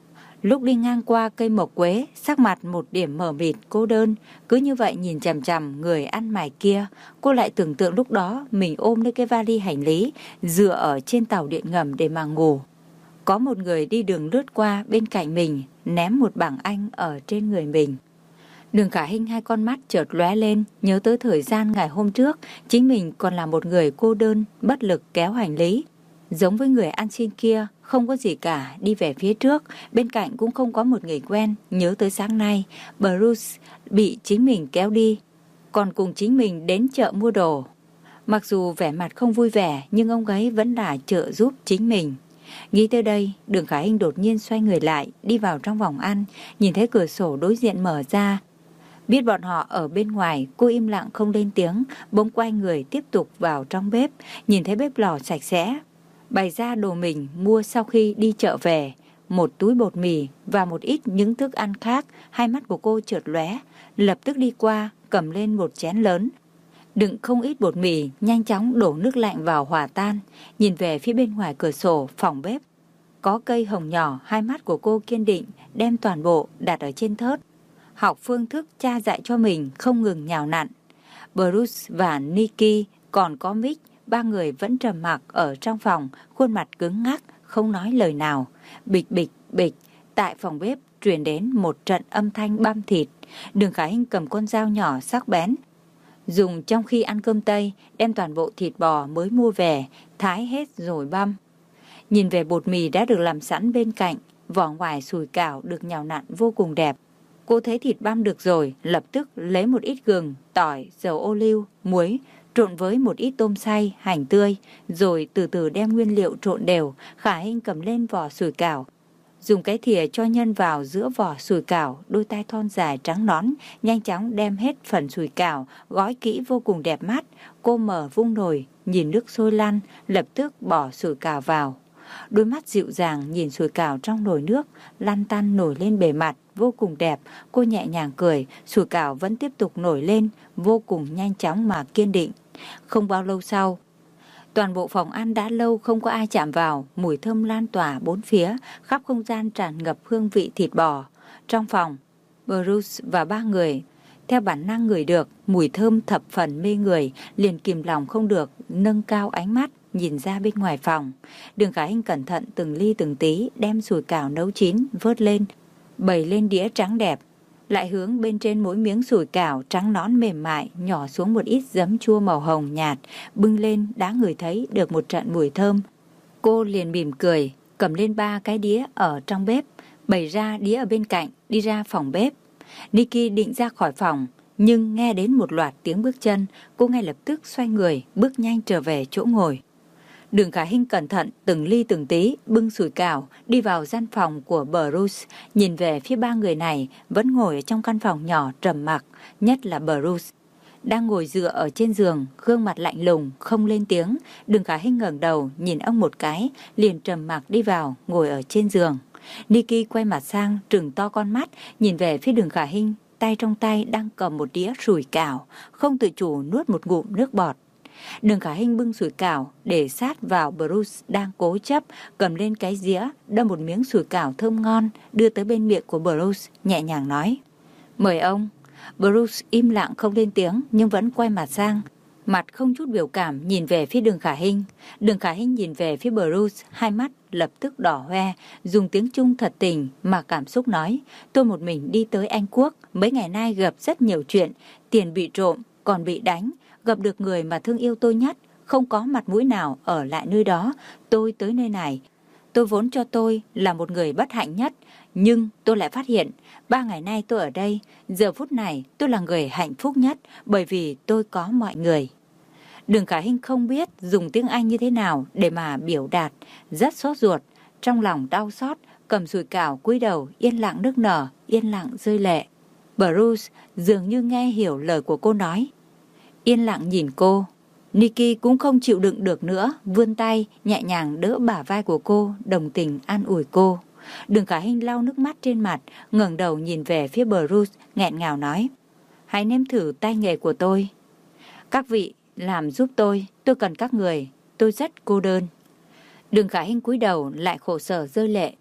Lúc đi ngang qua cây mộc quế, sắc mặt một điểm mờ mịt cô đơn, cứ như vậy nhìn chằm chằm người ăn mày kia. Cô lại tưởng tượng lúc đó mình ôm lấy cái vali hành lý, dựa ở trên tàu điện ngầm để mà ngủ. Có một người đi đường lướt qua bên cạnh mình, ném một bảng Anh ở trên người mình. Đường Khả Hinh hai con mắt chợt lóe lên, nhớ tới thời gian ngày hôm trước, chính mình còn là một người cô đơn, bất lực kéo hành lý. Giống với người ăn xin kia, không có gì cả, đi về phía trước, bên cạnh cũng không có một người quen. Nhớ tới sáng nay, Bruce bị chính mình kéo đi, còn cùng chính mình đến chợ mua đồ. Mặc dù vẻ mặt không vui vẻ, nhưng ông ấy vẫn là trợ giúp chính mình. Nghĩ tới đây, Đường Khả Hinh đột nhiên xoay người lại, đi vào trong phòng ăn, nhìn thấy cửa sổ đối diện mở ra. Biết bọn họ ở bên ngoài, cô im lặng không lên tiếng, bỗng quay người tiếp tục vào trong bếp, nhìn thấy bếp lò sạch sẽ, bày ra đồ mình mua sau khi đi chợ về, một túi bột mì và một ít những thức ăn khác. Hai mắt của cô chợt lóe, lập tức đi qua, cầm lên một chén lớn, đựng không ít bột mì, nhanh chóng đổ nước lạnh vào hòa tan. Nhìn về phía bên ngoài cửa sổ phòng bếp, có cây hồng nhỏ, hai mắt của cô kiên định, đem toàn bộ đặt ở trên thớt, học phương thức cha dạy cho mình không ngừng nhào nặn. Bruce và Nikki còn có Mick, ba người vẫn trầm mặc ở trong phòng, khuôn mặt cứng ngắc, không nói lời nào. Bịch bịch bịch, tại phòng bếp truyền đến một trận âm thanh băm thịt. Đường Khả Hinh cầm con dao nhỏ sắc bén, dùng trong khi ăn cơm Tây, đem toàn bộ thịt bò mới mua về, thái hết rồi băm. Nhìn về bột mì đã được làm sẵn bên cạnh, vỏ ngoài sùi cảo được nhào nặn vô cùng đẹp. Cô thấy thịt băm được rồi, lập tức lấy một ít gừng, tỏi, dầu ô liu, muối, trộn với một ít tôm xay, hành tươi, rồi từ từ đem nguyên liệu trộn đều. Khả Hinh cầm lên vỏ sủi cảo, dùng cái thìa cho nhân vào giữa vỏ sủi cảo, đôi tay thon dài trắng nõn, nhanh chóng đem hết phần sủi cảo, gói kỹ vô cùng đẹp mắt. Cô mở vung nồi, nhìn nước sôi lăn, lập tức bỏ sủi cảo vào. Đôi mắt dịu dàng nhìn sủi cảo trong nồi nước, lăn tăn nổi lên bề mặt, vô cùng đẹp. Cô nhẹ nhàng cười, sủi cảo vẫn tiếp tục nổi lên, vô cùng nhanh chóng mà kiên định. Không bao lâu sau, toàn bộ phòng ăn đã lâu không có ai chạm vào, mùi thơm lan tỏa bốn phía, khắp không gian tràn ngập hương vị thịt bò. Trong phòng, Bruce và ba người theo bản năng ngửi được mùi thơm thập phần mê người, liền kìm lòng không được, nâng cao ánh mắt nhìn ra bên ngoài phòng. Đường Khả Hinh cẩn thận từng ly từng tí đem sủi cảo nấu chín vớt lên, bày lên đĩa trắng đẹp, lại hướng bên trên mỗi miếng sủi cảo trắng nõn mềm mại nhỏ xuống một ít giấm chua màu hồng nhạt, bưng lên đã ngửi thấy được một trận mùi thơm. Cô liền mỉm cười, cầm lên ba cái đĩa ở trong bếp, bày ra đĩa ở bên cạnh, đi ra phòng bếp. Nikki định ra khỏi phòng, nhưng nghe đến một loạt tiếng bước chân, cô ngay lập tức xoay người, bước nhanh trở về chỗ ngồi. Đường Khả Hinh cẩn thận từng ly từng tí bưng sủi cảo đi vào gian phòng của Bruce, nhìn về phía ba người này vẫn ngồi ở trong căn phòng nhỏ trầm mặc, nhất là Bruce đang ngồi dựa ở trên giường, gương mặt lạnh lùng không lên tiếng. Đường Khả Hinh ngẩng đầu nhìn ông một cái, liền trầm mặc đi vào ngồi ở trên giường. Nikki quay mặt sang, trừng to con mắt nhìn về phía Đường Khả Hinh, tay trong tay đang cầm một đĩa sủi cảo, không tự chủ nuốt một ngụm nước bọt. Đường Khả Hinh bưng sủi cảo để sát vào Bruce đang cố chấp, cầm lên cái dĩa, đâm một miếng sủi cảo thơm ngon, đưa tới bên miệng của Bruce, nhẹ nhàng nói: "Mời ông." Bruce im lặng không lên tiếng, nhưng vẫn quay mặt sang, mặt không chút biểu cảm nhìn về phía Đường Khả Hinh. Đường Khả Hinh nhìn về phía Bruce, hai mắt lập tức đỏ hoe, dùng tiếng Trung thật tình mà cảm xúc nói: "Tôi một mình đi tới Anh Quốc, mấy ngày nay gặp rất nhiều chuyện, tiền bị trộm, còn bị đánh, gặp được người mà thương yêu tôi nhất, không có mặt mũi nào ở lại nơi đó. Tôi tới nơi này, tôi vốn cho tôi là một người bất hạnh nhất, nhưng tôi lại phát hiện, ba ngày nay tôi ở đây, giờ phút này tôi là người hạnh phúc nhất, bởi vì tôi có mọi người." Đường Khả Hinh không biết dùng tiếng Anh như thế nào để mà biểu đạt, rất sốt ruột, trong lòng đau xót, cầm sủi cảo cúi đầu, yên lặng nức nở, yên lặng rơi lệ. Bruce dường như nghe hiểu lời của cô nói, yên lặng nhìn cô. Nikki cũng không chịu đựng được nữa, vươn tay nhẹ nhàng đỡ bả vai của cô, đồng tình an ủi cô. Đường Khả Hinh lau nước mắt trên mặt, ngẩng đầu nhìn về phía Bruce, nghẹn ngào nói: "Hãy nếm thử tay nghề của tôi. Các vị làm giúp tôi, tôi cần các người, tôi rất cô đơn." Đường Khả Hinh cúi đầu lại khổ sở rơi lệ.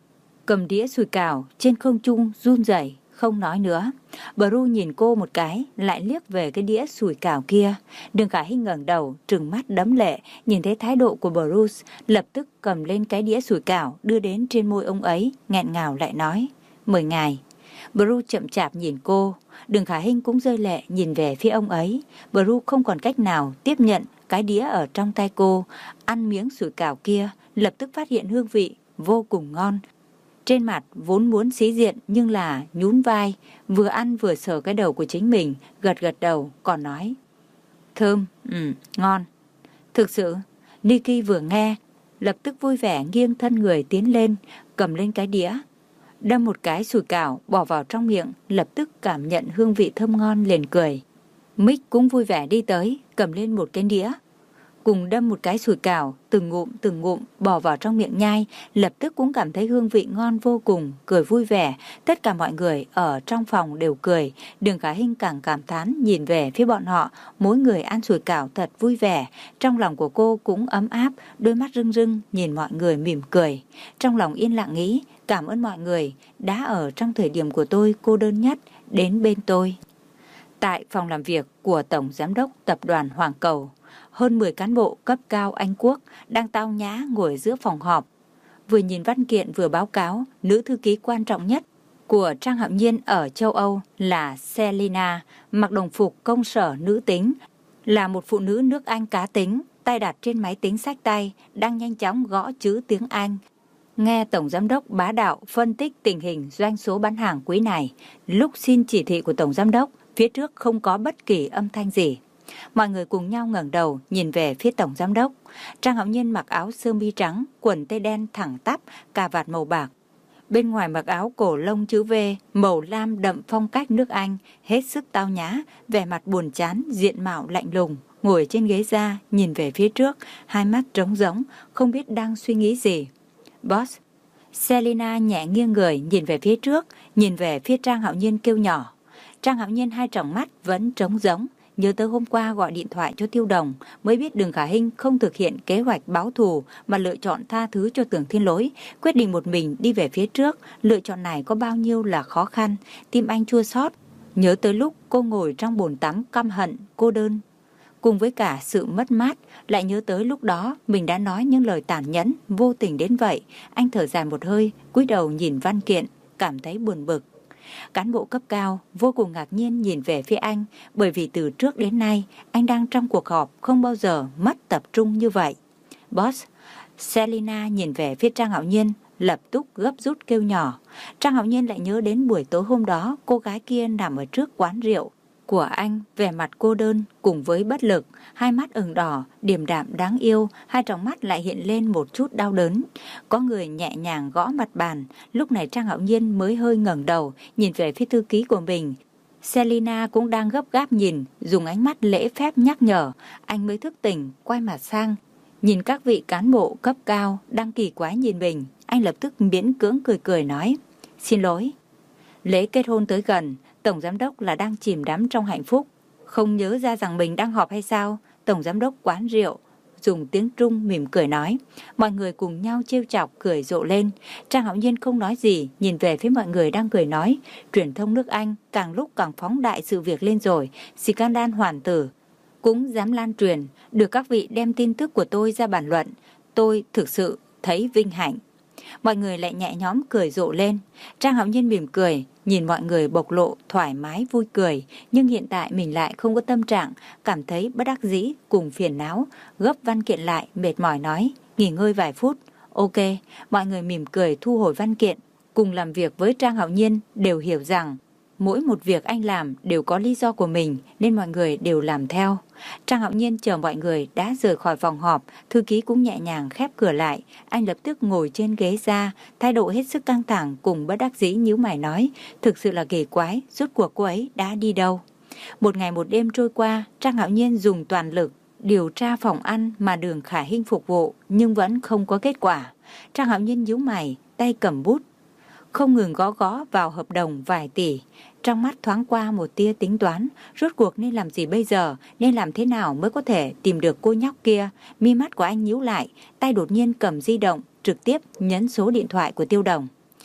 cầm đĩa sủi cảo trên không trung run rẩy, không nói nữa. Bru nhìn cô một cái, lại liếc về cái đĩa sủi cảo kia. Đường Khải Hinh ngẩng đầu, trừng mắt đẫm lệ, nhìn thấy thái độ của Bruce, lập tức cầm lên cái đĩa sủi cảo đưa đến trên môi ông ấy, nghẹn ngào lại nói: "Mời ngài." Bruce chậm chạp nhìn cô, Đường Khải Hinh cũng rơi lệ nhìn về phía ông ấy. Bruce không còn cách nào tiếp nhận cái đĩa ở trong tay cô, ăn miếng sủi cảo kia, lập tức phát hiện hương vị vô cùng ngon. Trên mặt vốn muốn sĩ diện nhưng là nhún vai, vừa ăn vừa sờ cái đầu của chính mình, gật gật đầu, còn nói: "Thơm, ừ, ngon." Thực sự, Nikki vừa nghe, lập tức vui vẻ nghiêng thân người tiến lên, cầm lên cái đĩa, đâm một cái sủi cảo bỏ vào trong miệng, lập tức cảm nhận hương vị thơm ngon liền cười. Mick cũng vui vẻ đi tới, cầm lên một cái đĩa, cùng đâm một cái sủi cảo, từng ngụm từng ngụm bỏ vào trong miệng nhai, lập tức cũng cảm thấy hương vị ngon vô cùng, cười vui vẻ. Tất cả mọi người ở trong phòng đều cười. Đường Khải Hinh càng cảm thán nhìn về phía bọn họ, mỗi người ăn sủi cảo thật vui vẻ. Trong lòng của cô cũng ấm áp, đôi mắt rưng rưng nhìn mọi người mỉm cười. Trong lòng yên lặng nghĩ, cảm ơn mọi người đã ở trong thời điểm của tôi cô đơn nhất đến bên tôi. Tại phòng làm việc của Tổng Giám đốc Tập đoàn Hoàng Cầu, hơn mười cán bộ cấp cao Anh Quốc đang tao nhã ngồi giữa phòng họp. Vừa nhìn văn kiện vừa báo cáo, nữ thư ký quan trọng nhất của Trang Hạo Nhiên ở châu Âu là Selina, mặc đồng phục công sở nữ tính, là một phụ nữ nước Anh cá tính, tay đặt trên máy tính xách tay, đang nhanh chóng gõ chữ tiếng Anh. Nghe Tổng Giám đốc bá đạo phân tích tình hình doanh số bán hàng quý này, lúc xin chỉ thị của Tổng Giám đốc, phía trước không có bất kỳ âm thanh gì. Mọi người cùng nhau ngẩng đầu nhìn về phía Tổng Giám đốc. Trang Hạo Nhiên mặc áo sơ mi trắng, quần tây đen thẳng tắp, cà vạt màu bạc. Bên ngoài mặc áo cổ lông chữ V, màu lam đậm phong cách nước Anh, hết sức tao nhã, vẻ mặt buồn chán, diện mạo lạnh lùng, ngồi trên ghế da, nhìn về phía trước, hai mắt trống rỗng, không biết đang suy nghĩ gì. Boss. Selina nhẹ nghiêng người nhìn về phía trước, nhìn về phía Trang Hạo Nhiên kêu nhỏ. Trang Hạo Nhiên hai tròng mắt vẫn trống rỗng, nhớ tới hôm qua gọi điện thoại cho Tiêu Đồng, mới biết Đường Khả Hinh không thực hiện kế hoạch báo thù mà lựa chọn tha thứ cho Tưởng Thiên Lỗi, quyết định một mình đi về phía trước. Lựa chọn này có bao nhiêu là khó khăn, tim anh chua xót. Nhớ tới lúc cô ngồi trong bồn tắm căm hận, cô đơn, cùng với cả sự mất mát, lại nhớ tới lúc đó mình đã nói những lời tàn nhẫn, vô tình đến vậy. Anh thở dài một hơi, cúi đầu nhìn văn kiện, cảm thấy buồn bực. Cán bộ cấp cao vô cùng ngạc nhiên nhìn về phía anh, bởi vì từ trước đến nay anh đang trong cuộc họp không bao giờ mất tập trung như vậy. Boss. Selina nhìn về phía Trang Hạo Nhiên, lập tức gấp rút kêu nhỏ. Trang Hạo Nhiên lại nhớ đến buổi tối hôm đó cô gái kia nằm ở trước quán rượu của anh, vẻ mặt cô đơn cùng với bất lực, hai mắt ửng đỏ, điềm đạm đáng yêu, hai tròng mắt lại hiện lên một chút đau đớn. Có người nhẹ nhàng gõ mặt bàn, lúc này Trang Hạo Nhiên mới hơi ngẩng đầu, nhìn về phía thư ký của mình. Selina cũng đang gấp gáp nhìn, dùng ánh mắt lễ phép nhắc nhở, anh mới thức tỉnh, quay mặt sang, nhìn các vị cán bộ cấp cao đang kỳ quái nhìn mình, anh lập tức miễn cưỡng cười cười nói, xin lỗi. Lễ kết hôn tới gần, Tổng Giám đốc là đang chìm đắm trong hạnh phúc, không nhớ ra rằng mình đang họp hay sao? Tổng Giám đốc quán rượu dùng tiếng Trung mỉm cười nói. Mọi người cùng nhau trêu chọc cười rộ lên. Trang Hạo Nhiên không nói gì, nhìn về phía mọi người đang cười nói. Truyền thông nước Anh càng lúc càng phóng đại sự việc lên rồi. Scandal hoàn tử cũng dám lan truyền, được các vị đem tin tức của tôi ra bàn luận. Tôi thực sự thấy vinh hạnh. Mọi người lại nhẹ nhõm cười rộ lên. Trang Hạo Nhiên mỉm cười, nhìn mọi người bộc lộ thoải mái vui cười, nhưng hiện tại mình lại không có tâm trạng, cảm thấy bất đắc dĩ cùng phiền não, gấp văn kiện lại, mệt mỏi nói, nghỉ ngơi vài phút. Ok, mọi người mỉm cười thu hồi văn kiện. Cùng làm việc với Trang Hạo Nhiên đều hiểu rằng mỗi một việc anh làm đều có lý do của mình, nên mọi người đều làm theo. Trang Hạo Nhiên chờ mọi người đã rời khỏi phòng họp, thư ký cũng nhẹ nhàng khép cửa lại. Anh lập tức ngồi trên ghế ra, thái độ hết sức căng thẳng cùng bất đắc dĩ nhíu mày nói, thực sự là kỳ quái, rốt cuộc cô ấy đã đi đâu. Một ngày một đêm trôi qua, Trang Hạo Nhiên dùng toàn lực điều tra phòng ăn mà Đường Khả Hinh phục vụ, nhưng vẫn không có kết quả. Trang Hạo Nhiên nhíu mày, tay cầm bút, không ngừng gõ gõ vào hợp đồng vài tỷ. Trong mắt thoáng qua một tia tính toán, rốt cuộc nên làm gì bây giờ, nên làm thế nào mới có thể tìm được cô nhóc kia. Mi mắt của anh nhíu lại, tay đột nhiên cầm di động, trực tiếp nhấn số điện thoại của Tiêu Đồng.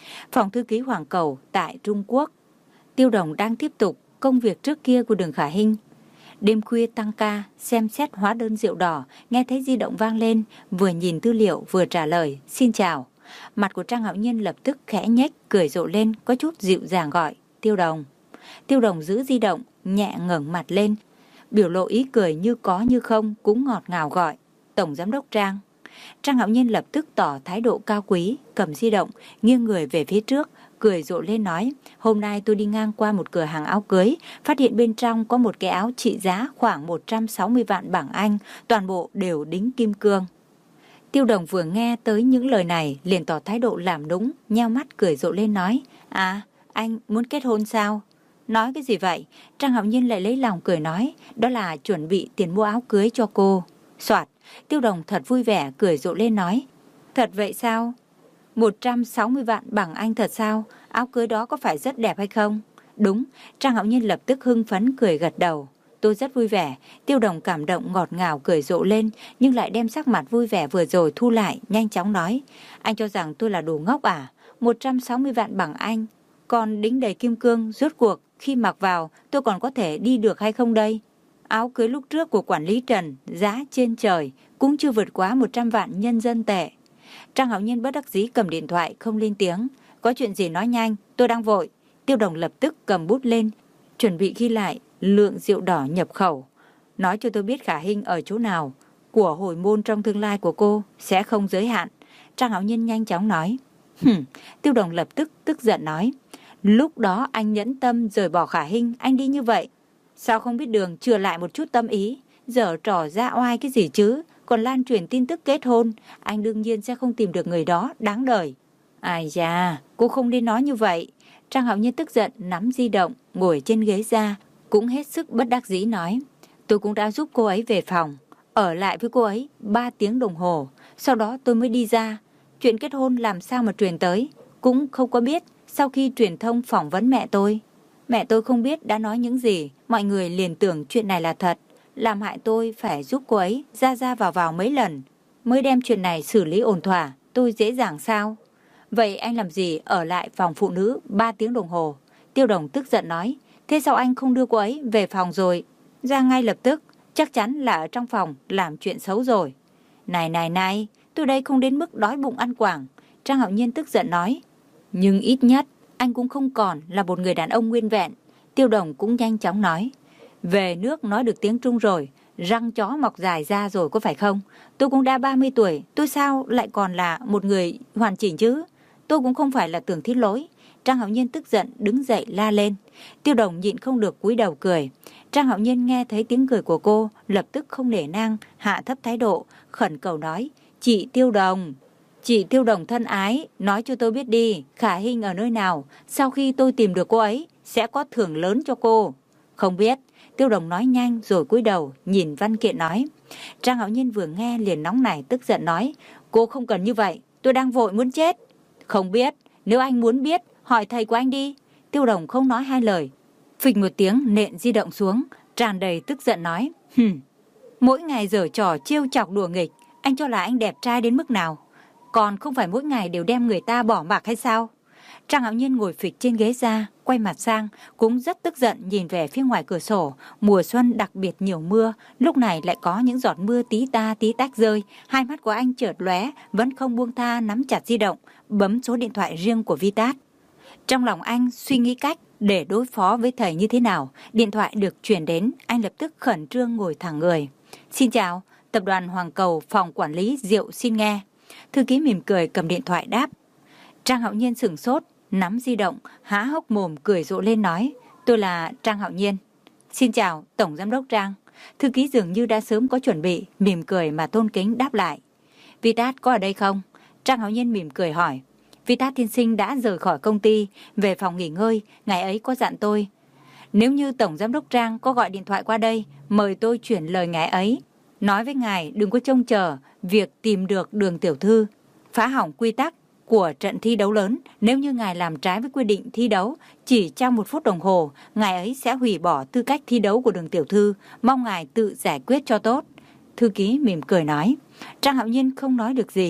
Phòng thư ký Hoàng Cầu tại Trung Quốc. Tiêu Đồng đang tiếp tục công việc trước kia của Đường Khả Hinh. Đêm khuya tăng ca, xem xét hóa đơn rượu đỏ, nghe thấy di động vang lên, vừa nhìn tư liệu vừa trả lời, xin chào. Mặt của Trang Hạo Nhiên lập tức khẽ nhếch, cười rộ lên, có chút dịu dàng gọi, Tiêu Đồng. Tiêu Đồng giữ di động, nhẹ ngẩng mặt lên, biểu lộ ý cười như có như không, cũng ngọt ngào gọi, Tổng Giám đốc Trang. Trang Hạo Nhiên lập tức tỏ thái độ cao quý, cầm di động, nghiêng người về phía trước, cười rộ lên nói, hôm nay tôi đi ngang qua một cửa hàng áo cưới, phát hiện bên trong có một cái áo trị giá khoảng một trăm sáu mươi vạn bảng Anh, toàn bộ đều đính kim cương. Tiêu Đồng vừa nghe tới những lời này, liền tỏ thái độ làm nũng, nheo mắt cười rộ lên nói, à, anh muốn kết hôn sao? Nói cái gì vậy? Trang Hạo Nhiên lại lấy lòng cười nói, đó là chuẩn bị tiền mua áo cưới cho cô. Soạt, Tiêu Đồng thật vui vẻ cười rộ lên nói, thật vậy sao? một trăm sáu mươi vạn bảng Anh thật sao? Áo cưới đó có phải rất đẹp hay không? Đúng, Trang Hạo Nhiên lập tức hưng phấn cười gật đầu. Tôi rất vui vẻ. Tiêu Đồng cảm động ngọt ngào cười rộ lên, nhưng lại đem sắc mặt vui vẻ vừa rồi thu lại, nhanh chóng nói, anh cho rằng tôi là đồ ngốc à? một trăm sáu mươi vạn bảng Anh, còn đính đầy kim cương, rốt cuộc khi mặc vào tôi còn có thể đi được hay không đây? Áo cưới lúc trước của quản lý Trần, giá trên trời, cũng chưa vượt quá một trăm vạn nhân dân tệ. Trang Hạo Nhiên bất đắc dĩ cầm điện thoại không lên tiếng. Có chuyện gì nói nhanh, tôi đang vội. Tiêu Đồng lập tức cầm bút lên, chuẩn bị ghi lại lượng rượu đỏ nhập khẩu. Nói cho tôi biết Khả Hinh ở chỗ nào, của hồi môn trong tương lai của cô sẽ không giới hạn. Trang Hạo Nhiên nhanh chóng nói. Hừm, Tiêu Đồng lập tức tức giận nói. Lúc đó anh nhẫn tâm rời bỏ Khả Hinh, anh đi như vậy. Sao không biết đường chừa lại một chút tâm ý, giở trò ra oai cái gì chứ? Còn lan truyền tin tức kết hôn, anh đương nhiên sẽ không tìm được người đó, đáng đời. Ai da, cô không nên nói như vậy. Trang Hạo Nhiên tức giận nắm di động, ngồi trên ghế ra, cũng hết sức bất đắc dĩ nói. Tôi cũng đã giúp cô ấy về phòng, ở lại với cô ấy ba tiếng đồng hồ, sau đó tôi mới đi ra. Chuyện kết hôn làm sao mà truyền tới, cũng không có biết. Sau khi truyền thông phỏng vấn mẹ tôi, mẹ tôi không biết đã nói những gì, mọi người liền tưởng chuyện này là thật, làm hại tôi phải giúp cô ấy ra ra vào vào mấy lần, mới đem chuyện này xử lý ổn thỏa. Tôi dễ dàng sao? Vậy anh làm gì ở lại phòng phụ nữ ba tiếng đồng hồ? Tiêu Đồng tức giận nói. Thế sao anh không đưa cô ấy về phòng rồi ra ngay lập tức? Chắc chắn là ở trong phòng làm chuyện xấu rồi. Này này này, tôi đây không đến mức đói bụng ăn quảng. Trang Hạo Nhiên tức giận nói. Nhưng ít nhất anh cũng không còn là một người đàn ông nguyên vẹn. Tiêu Đồng cũng nhanh chóng nói. Về nước nói được tiếng Trung rồi, răng chó mọc dài ra rồi có phải không? Tôi cũng đã ba mươi tuổi, tôi sao lại còn là một người hoàn chỉnh chứ? Tôi cũng không phải là Tưởng Thiết Lỗi. Trang Hạo Nhiên tức giận đứng dậy la lên. Tiêu Đồng nhịn không được cúi đầu cười. Trang Hạo Nhiên nghe thấy tiếng cười của cô, lập tức không nể nang, hạ thấp thái độ, khẩn cầu nói. Chị Tiêu Đồng, chị Tiêu Đồng thân ái, nói cho tôi biết đi, Khả Hinh ở nơi nào? Sau khi tôi tìm được cô ấy, sẽ có thưởng lớn cho cô. Không biết. Tiêu Đồng nói nhanh rồi cúi đầu nhìn văn kiện nói. Trang Hạo Nhiên vừa nghe liền nóng nảy tức giận nói. Cô không cần như vậy, tôi đang vội muốn chết. Không biết, nếu anh muốn biết, hỏi thầy của anh đi. Tiêu Đồng không nói hai lời, phịch một tiếng nện di động xuống, tràn đầy tức giận nói. Hừm, mỗi ngày giở trò trêu chọc đùa nghịch, anh cho là anh đẹp trai đến mức nào? Còn không phải mỗi ngày đều đem người ta bỏ mặc hay sao? Trang Hạo Nhiên ngồi phịch trên ghế ra, quay mặt sang, cũng rất tức giận nhìn về phía ngoài cửa sổ. Mùa xuân đặc biệt nhiều mưa, lúc này lại có những giọt mưa tí ta tí tách rơi. Hai mắt của anh chợt lóe, vẫn không buông tha nắm chặt di động, bấm số điện thoại riêng của Vitat. Trong lòng anh suy nghĩ cách để đối phó với thầy như thế nào. Điện thoại được chuyển đến, anh lập tức khẩn trương ngồi thẳng người. Xin chào, tập đoàn Hoàng Cầu, phòng quản lý rượu xin nghe. Thư ký mỉm cười cầm điện thoại đáp. Trang Hạo Nhiên sửng sốt, nắm di động, há hốc mồm cười rộ lên nói. Tôi là Trang Hạo Nhiên. Xin chào, Tổng Giám đốc Trang. Thư ký dường như đã sớm có chuẩn bị, mỉm cười mà tôn kính đáp lại. Vitat có ở đây không? Trang Hạo Nhiên mỉm cười hỏi. Vitat tiên sinh đã rời khỏi công ty, về phòng nghỉ ngơi, ngày ấy có dặn tôi. Nếu như Tổng Giám đốc Trang có gọi điện thoại qua đây, mời tôi chuyển lời ngài ấy. Nói với ngài đừng có trông chờ việc tìm được Đường tiểu thư, phá hỏng quy tắc của trận thi đấu lớn. Nếu như ngài làm trái với quy định thi đấu, chỉ trong một phút đồng hồ, ngài ấy sẽ hủy bỏ tư cách thi đấu của Đường tiểu thư. Mong ngài tự giải quyết cho tốt. Thư ký mỉm cười nói. Trang Hạo Nhiên không nói được gì.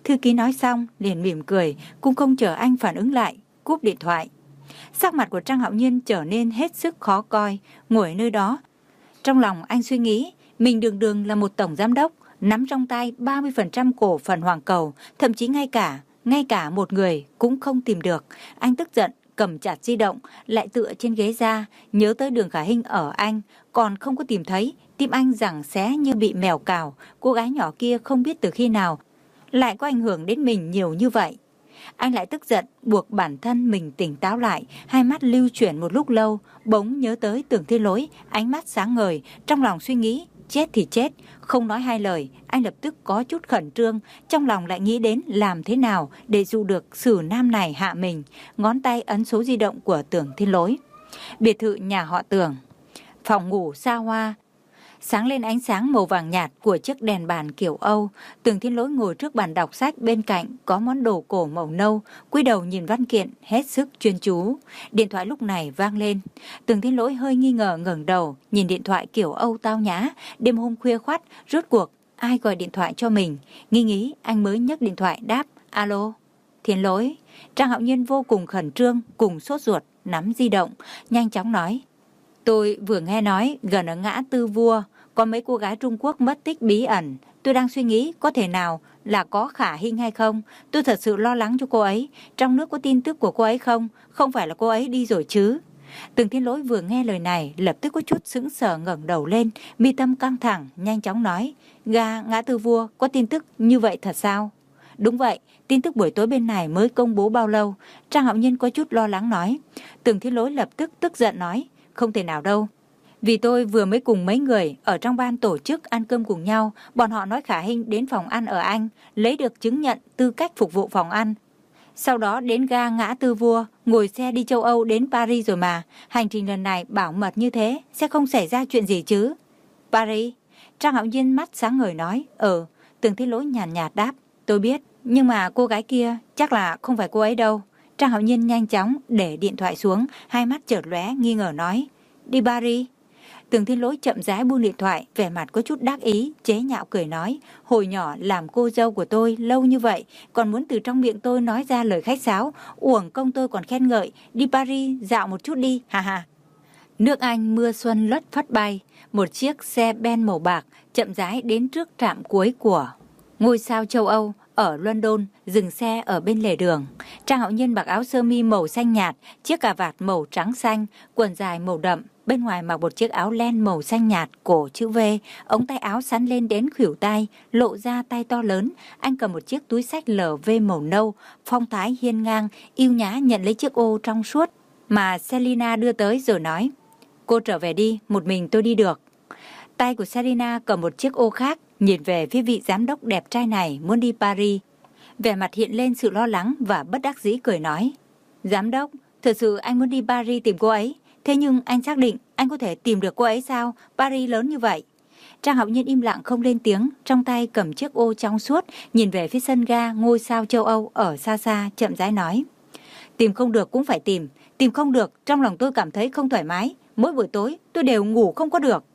Thư ký nói xong liền mỉm cười, cũng không chờ anh phản ứng lại, cúp điện thoại. Sắc mặt của Trang Hạo Nhiên trở nên hết sức khó coi, ngồi nơi đó. Trong lòng anh suy nghĩ, mình đường đường là một tổng giám đốc, nắm trong tay ba mươi phần trăm cổ phần Hoàng Cầu, thậm chí ngay cả, ngay cả một người cũng không tìm được. Anh tức giận, cầm chặt di động, lại tựa trên ghế ra, nhớ tới Đường Khả Hinh ở anh, còn không có tìm thấy, tim anh giằng xé như bị mèo cào. Cô gái nhỏ kia không biết từ khi nào lại có ảnh hưởng đến mình nhiều như vậy. Anh lại tức giận, buộc bản thân mình tỉnh táo lại, hai mắt lưu chuyển một lúc lâu, bỗng nhớ tới Tưởng Thiên Lỗi, ánh mắt sáng ngời, trong lòng suy nghĩ, chết thì chết, không nói hai lời, anh lập tức có chút khẩn trương, trong lòng lại nghĩ đến làm thế nào để dụ được Sử Nam này hạ mình, ngón tay ấn số di động của Tưởng Thiên Lỗi. Biệt thự nhà họ Tưởng, phòng ngủ xa hoa, sáng lên ánh sáng màu vàng nhạt của chiếc đèn bàn kiểu Âu. Tưởng Thiên Lỗi ngồi trước bàn đọc sách, bên cạnh có món đồ cổ màu nâu, cúi đầu nhìn văn kiện hết sức chuyên chú. Điện thoại lúc này vang lên. Tưởng Thiên Lỗi hơi nghi ngờ ngẩng đầu, nhìn điện thoại kiểu Âu tao nhã, đêm hôm khuya khoắt, rốt cuộc ai gọi điện thoại cho mình. Nghi nghĩ anh mới nhấc điện thoại đáp, alo, Thiên Lỗi. Trang Hạo Nhiên vô cùng khẩn trương, cùng sốt ruột, nắm di động, nhanh chóng nói, tôi vừa nghe nói gần ở ngã Tư Vua có mấy cô gái Trung Quốc mất tích bí ẩn. Tôi đang suy nghĩ có thể nào là có Khả Hinh hay không. Tôi thật sự lo lắng cho cô ấy. Trong nước có tin tức của cô ấy không? Không phải là cô ấy đi rồi chứ? Tưởng Thiên Lỗi vừa nghe lời này lập tức có chút sững sờ ngẩng đầu lên, mi tâm căng thẳng, nhanh chóng nói, ga ngã Tư Vua có tin tức như vậy thật sao? Đúng vậy, tin tức buổi tối bên này mới công bố bao lâu? Trang Hạo Nhiên có chút lo lắng nói. Tưởng Thiên Lỗi lập tức tức giận nói, không thể nào đâu. Vì tôi vừa mới cùng mấy người ở trong ban tổ chức ăn cơm cùng nhau, bọn họ nói Khả Hinh đến phòng ăn ở Anh, lấy được chứng nhận tư cách phục vụ phòng ăn. Sau đó đến ga ngã Tư Vua, ngồi xe đi châu Âu đến Paris rồi mà. Hành trình lần này bảo mật như thế, sẽ không xảy ra chuyện gì chứ? Paris? Trang Hạo Nhiên mắt sáng ngời nói, ờ, Tưởng Thiên Lỗi nhàn nhạt đáp, tôi biết, nhưng mà cô gái kia chắc là không phải cô ấy đâu. Trang Hạo Nhiên nhanh chóng để điện thoại xuống, hai mắt chợt lóe nghi ngờ nói, đi Paris? Tưởng Thiên Lỗi chậm rãi buông điện thoại, vẻ mặt có chút đắc ý, chế nhạo cười nói, hồi nhỏ làm cô dâu của tôi lâu như vậy, còn muốn từ trong miệng tôi nói ra lời khách sáo, uổng công tôi còn khen ngợi, đi Paris dạo một chút đi, ha ha. Nước Anh mưa xuân lất phất bay, một chiếc xe Ben màu bạc chậm rãi đến trước trạm cuối của ngôi sao châu Âu ở London, dừng xe ở bên lề đường. Trang Hạo Nhiên mặc áo sơ mi màu xanh nhạt, chiếc cà vạt màu trắng xanh, quần dài màu đậm, bên ngoài mặc một chiếc áo len màu xanh nhạt, cổ chữ V, ống tay áo sắn lên đến khuỷu tay, lộ ra tay to lớn. Anh cầm một chiếc túi xách lờ vê màu nâu, phong thái hiên ngang, yêu nhã nhận lấy chiếc ô trong suốt mà Selina đưa tới rồi nói, cô trở về đi, một mình tôi đi được. Tay của Selina cầm một chiếc ô khác, nhìn về phía vị giám đốc đẹp trai này muốn đi Paris. Vẻ mặt hiện lên sự lo lắng và bất đắc dĩ cười nói, giám đốc, thật sự anh muốn đi Paris tìm cô ấy, thế nhưng anh xác định anh có thể tìm được cô ấy sao? Paris lớn như vậy. Trang Hạo Nhiên im lặng không lên tiếng, trong tay cầm chiếc ô trong suốt, nhìn về phía sân ga ngôi sao châu Âu ở xa xa, chậm rãi nói, tìm không được cũng phải tìm, tìm không được, trong lòng tôi cảm thấy không thoải mái, mỗi buổi tối tôi đều ngủ không có được.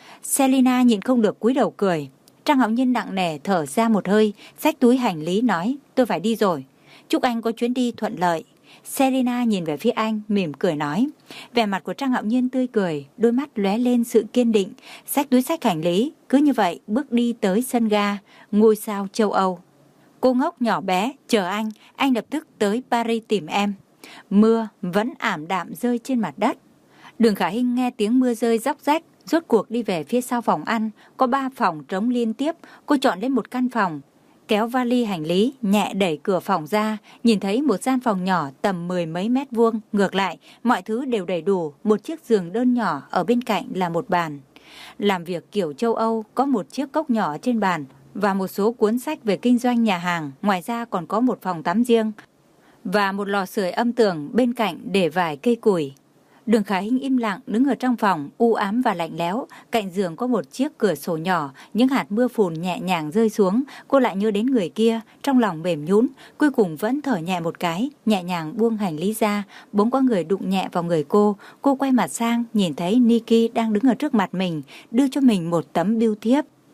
Selina nhìn không được cúi đầu cười. Trang Hạo Nhiên nặng nề thở ra một hơi, xách túi hành lý nói, tôi phải đi rồi, chúc anh có chuyến đi thuận lợi. Selina nhìn về phía anh, mỉm cười nói. Vẻ mặt của Trang Hạo Nhiên tươi cười, đôi mắt lóe lên sự kiên định, xách túi xách hành lý, cứ như vậy bước đi tới sân ga ngôi sao châu Âu. Cô ngốc nhỏ bé, chờ anh, anh lập tức tới Paris tìm em. Mưa vẫn ảm đạm rơi trên mặt đất. Đường Khả Hinh nghe tiếng mưa rơi róc rách, rốt cuộc đi về phía sau phòng ăn, có ba phòng trống liên tiếp, cô chọn lên một căn phòng, kéo vali hành lý, nhẹ đẩy cửa phòng ra, nhìn thấy một gian phòng nhỏ tầm mười mấy mét vuông, ngược lại, mọi thứ đều đầy đủ, một chiếc giường đơn nhỏ ở bên cạnh là một bàn. Làm việc kiểu châu Âu, có một chiếc cốc nhỏ trên bàn và một số cuốn sách về kinh doanh nhà hàng, ngoài ra còn có một phòng tắm riêng và một lò sưởi âm tường bên cạnh để vài cây củi. Đường Khả Hinh im lặng đứng ở trong phòng, u ám và lạnh lẽo, cạnh giường có một chiếc cửa sổ nhỏ, những hạt mưa phùn nhẹ nhàng rơi xuống, cô lại nhớ đến người kia, trong lòng mềm nhũn, cuối cùng vẫn thở nhẹ một cái, nhẹ nhàng buông hành lý ra, bỗng có người đụng nhẹ vào người cô, cô quay mặt sang, nhìn thấy Niki đang đứng ở trước mặt mình, đưa cho mình một tấm bưu thiếp.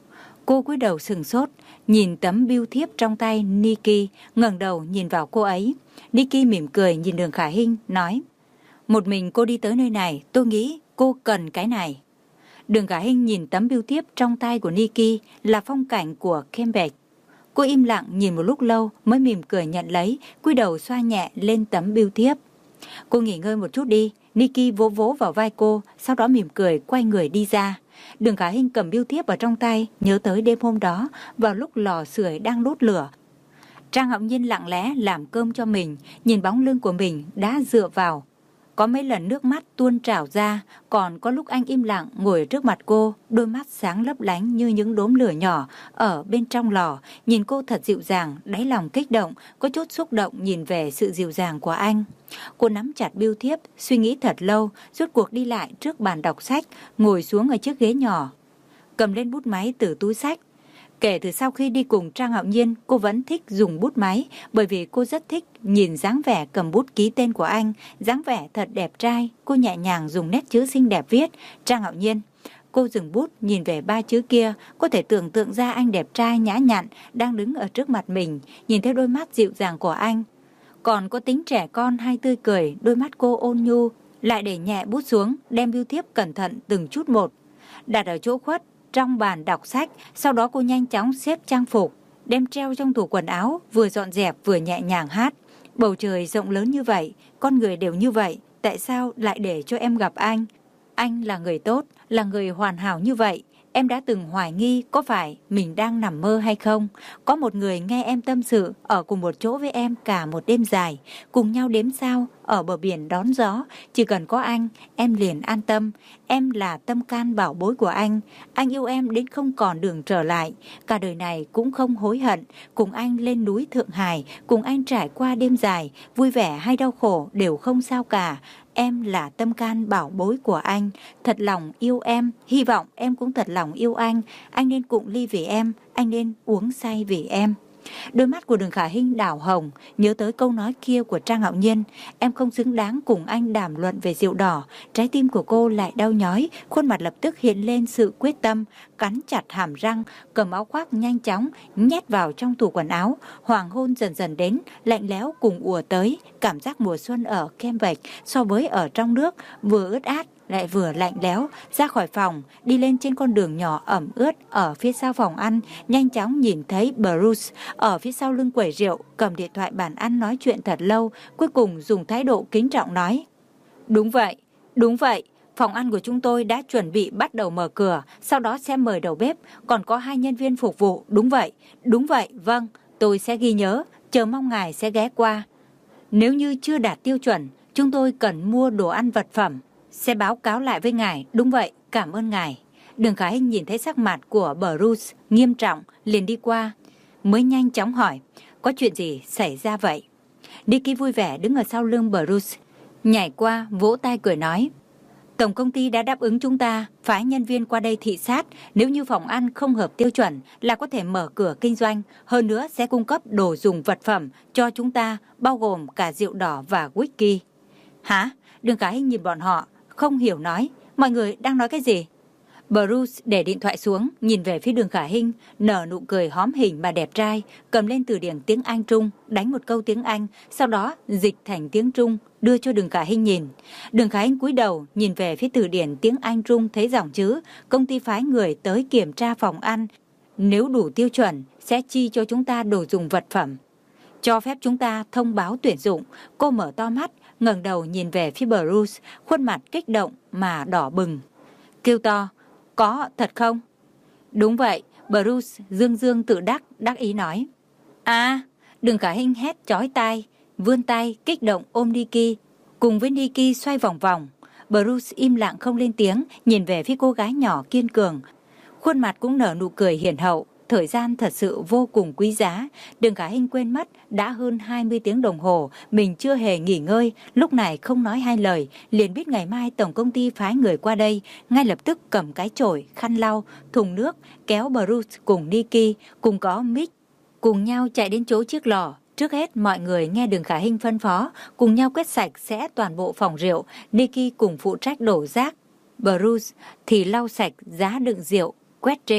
Cô cúi đầu sừng sốt, nhìn tấm bưu thiếp trong tay Nikki, ngẩng đầu nhìn vào cô ấy. Nikki mỉm cười nhìn Đường Khả Hinh, nói: Một mình cô đi tới nơi này, tôi nghĩ cô cần cái này. Đường Khả Hinh nhìn tấm bưu thiếp trong tay của Nikki là phong cảnh của Cambridge. Cô im lặng nhìn một lúc lâu mới mỉm cười nhận lấy, cúi đầu xoa nhẹ lên tấm bưu thiếp. Cô nghỉ ngơi một chút đi. Nikki vỗ vỗ vào vai cô, sau đó mỉm cười quay người đi ra. Đường Khả Hinh cầm bưu thiếp ở trong tay, nhớ tới đêm hôm đó, vào lúc lò sưởi đang đốt lửa. Trang Hạo Nhiên lặng lẽ làm cơm cho mình, nhìn bóng lưng của mình đã dựa vào. Có mấy lần nước mắt tuôn trào ra, còn có lúc anh im lặng ngồi trước mặt cô, đôi mắt sáng lấp lánh như những đốm lửa nhỏ ở bên trong lò, nhìn cô thật dịu dàng, đáy lòng kích động, có chút xúc động nhìn về sự dịu dàng của anh. Cô nắm chặt bưu thiếp, suy nghĩ thật lâu, rốt cuộc đi lại trước bàn đọc sách, ngồi xuống ở chiếc ghế nhỏ, cầm lên bút máy từ túi sách. Kể từ sau khi đi cùng Trang Hạo Nhiên, cô vẫn thích dùng bút máy, bởi vì cô rất thích nhìn dáng vẻ cầm bút ký tên của anh, dáng vẻ thật đẹp trai. Cô nhẹ nhàng dùng nét chữ xinh đẹp viết Trang Hạo Nhiên. Cô dừng bút nhìn về ba chữ kia, có thể tưởng tượng ra anh đẹp trai nhã nhặn đang đứng ở trước mặt mình, nhìn thấy đôi mắt dịu dàng của anh. Còn có tính trẻ con hay tươi cười, đôi mắt cô ôn nhu, lại để nhẹ bút xuống, đem bưu thiếp cẩn thận từng chút một, đặt ở chỗ khuất trong bàn đọc sách. Sau đó cô nhanh chóng xếp trang phục, đem treo trong tủ quần áo, vừa dọn dẹp vừa nhẹ nhàng hát. Bầu trời rộng lớn như vậy, con người đều như vậy, tại sao lại để cho em gặp anh? Anh là người tốt, là người hoàn hảo như vậy. Em đã từng hoài nghi có phải mình đang nằm mơ hay không? Có một người nghe em tâm sự, ở cùng một chỗ với em cả một đêm dài, cùng nhau đếm sao, ở bờ biển đón gió. Chỉ cần có anh, em liền an tâm. Em là tâm can bảo bối của anh. Anh yêu em đến không còn đường trở lại. Cả đời này cũng không hối hận. Cùng anh lên núi Thượng Hải, cùng anh trải qua đêm dài, vui vẻ hay đau khổ đều không sao cả. Em là tâm can bảo bối của anh, thật lòng yêu em, hy vọng em cũng thật lòng yêu anh. Anh nên cụng ly vì em, anh nên uống say vì em. Đôi mắt của Đường Khả Hinh đảo hồng, nhớ tới câu nói kia của Trang Hạo Nhiên, em không xứng đáng cùng anh đàm luận về rượu đỏ. Trái tim của cô lại đau nhói, khuôn mặt lập tức hiện lên sự quyết tâm, cắn chặt hàm răng, cầm áo khoác nhanh chóng nhét vào trong tủ quần áo. Hoàng hôn dần dần đến, lạnh lẽo cùng ùa tới, cảm giác mùa xuân ở Cambridge so với ở trong nước vừa ướt át lại vừa lạnh lẽo. Ra khỏi phòng, đi lên trên con đường nhỏ ẩm ướt ở phía sau phòng ăn, nhanh chóng nhìn thấy Bruce ở phía sau lưng quầy rượu, cầm điện thoại bàn ăn nói chuyện thật lâu, cuối cùng dùng thái độ kính trọng nói: Đúng vậy, đúng vậy, phòng ăn của chúng tôi đã chuẩn bị bắt đầu mở cửa, sau đó sẽ mời đầu bếp, còn có hai nhân viên phục vụ. Đúng vậy, đúng vậy, vâng, tôi sẽ ghi nhớ, chờ mong ngài sẽ ghé qua. Nếu như chưa đạt tiêu chuẩn, chúng tôi cần mua đồ ăn vật phẩm, sẽ báo cáo lại với ngài. Đúng vậy, cảm ơn ngài. Đường Khả Hinh nhìn thấy sắc mặt của Bruce nghiêm trọng, liền đi qua, mới nhanh chóng hỏi: Có chuyện gì xảy ra vậy? Nikki vui vẻ đứng ở sau lưng Bruce, nhảy qua vỗ tay cười nói: Tổng công ty đã đáp ứng chúng ta phái nhân viên qua đây thị sát, nếu như phòng ăn không hợp tiêu chuẩn là có thể mở cửa kinh doanh, hơn nữa sẽ cung cấp đồ dùng vật phẩm cho chúng ta, bao gồm cả rượu đỏ và whisky. Hả? Đường Khả Hinh nhìn bọn họ, không hiểu nói: Mọi người đang nói cái gì? Bruce để điện thoại xuống, nhìn về phía Đường Khả Hinh, nở nụ cười hóm hình mà đẹp trai, cầm lên từ điển tiếng Anh Trung, đánh một câu tiếng Anh, sau đó dịch thành tiếng Trung, đưa cho Đường Khả Hinh nhìn. Đường Khả Hinh cúi đầu, nhìn về phía từ điển tiếng Anh Trung, thấy dòng chữ: Công ty phái người tới kiểm tra phòng ăn, nếu đủ tiêu chuẩn sẽ chi cho chúng ta đồ dùng vật phẩm, cho phép chúng ta thông báo tuyển dụng. Cô mở to mắt, ngẩng đầu nhìn về phía Bruce, khuôn mặt kích động mà đỏ bừng, kêu to: Có thật không? Đúng vậy, Bruce dương dương tự đắc, đắc ý nói. À, Đường Khả Hinh hét chói tai, vươn tay kích động ôm Nikki, cùng với Nikki xoay vòng vòng. Bruce im lặng không lên tiếng, nhìn về phía cô gái nhỏ kiên cường, khuôn mặt cũng nở nụ cười hiền hậu. Thời gian thật sự vô cùng quý giá. Đường Khả Hinh quên mất đã hơn hai mươi tiếng đồng hồ mình chưa hề nghỉ ngơi, lúc này không nói hai lời, liền biết ngày mai tổng công ty phái người qua đây, ngay lập tức cầm cái chổi, khăn lau, thùng nước, kéo Bruce cùng Nikki, cùng có Mick, cùng nhau chạy đến chỗ chiếc lò. Trước hết mọi người nghe Đường Khả Hinh phân phó, cùng nhau quét sạch sẽ toàn bộ phòng rượu. Nikki cùng phụ trách đổ rác, Bruce thì lau sạch giá đựng rượu, quét trên,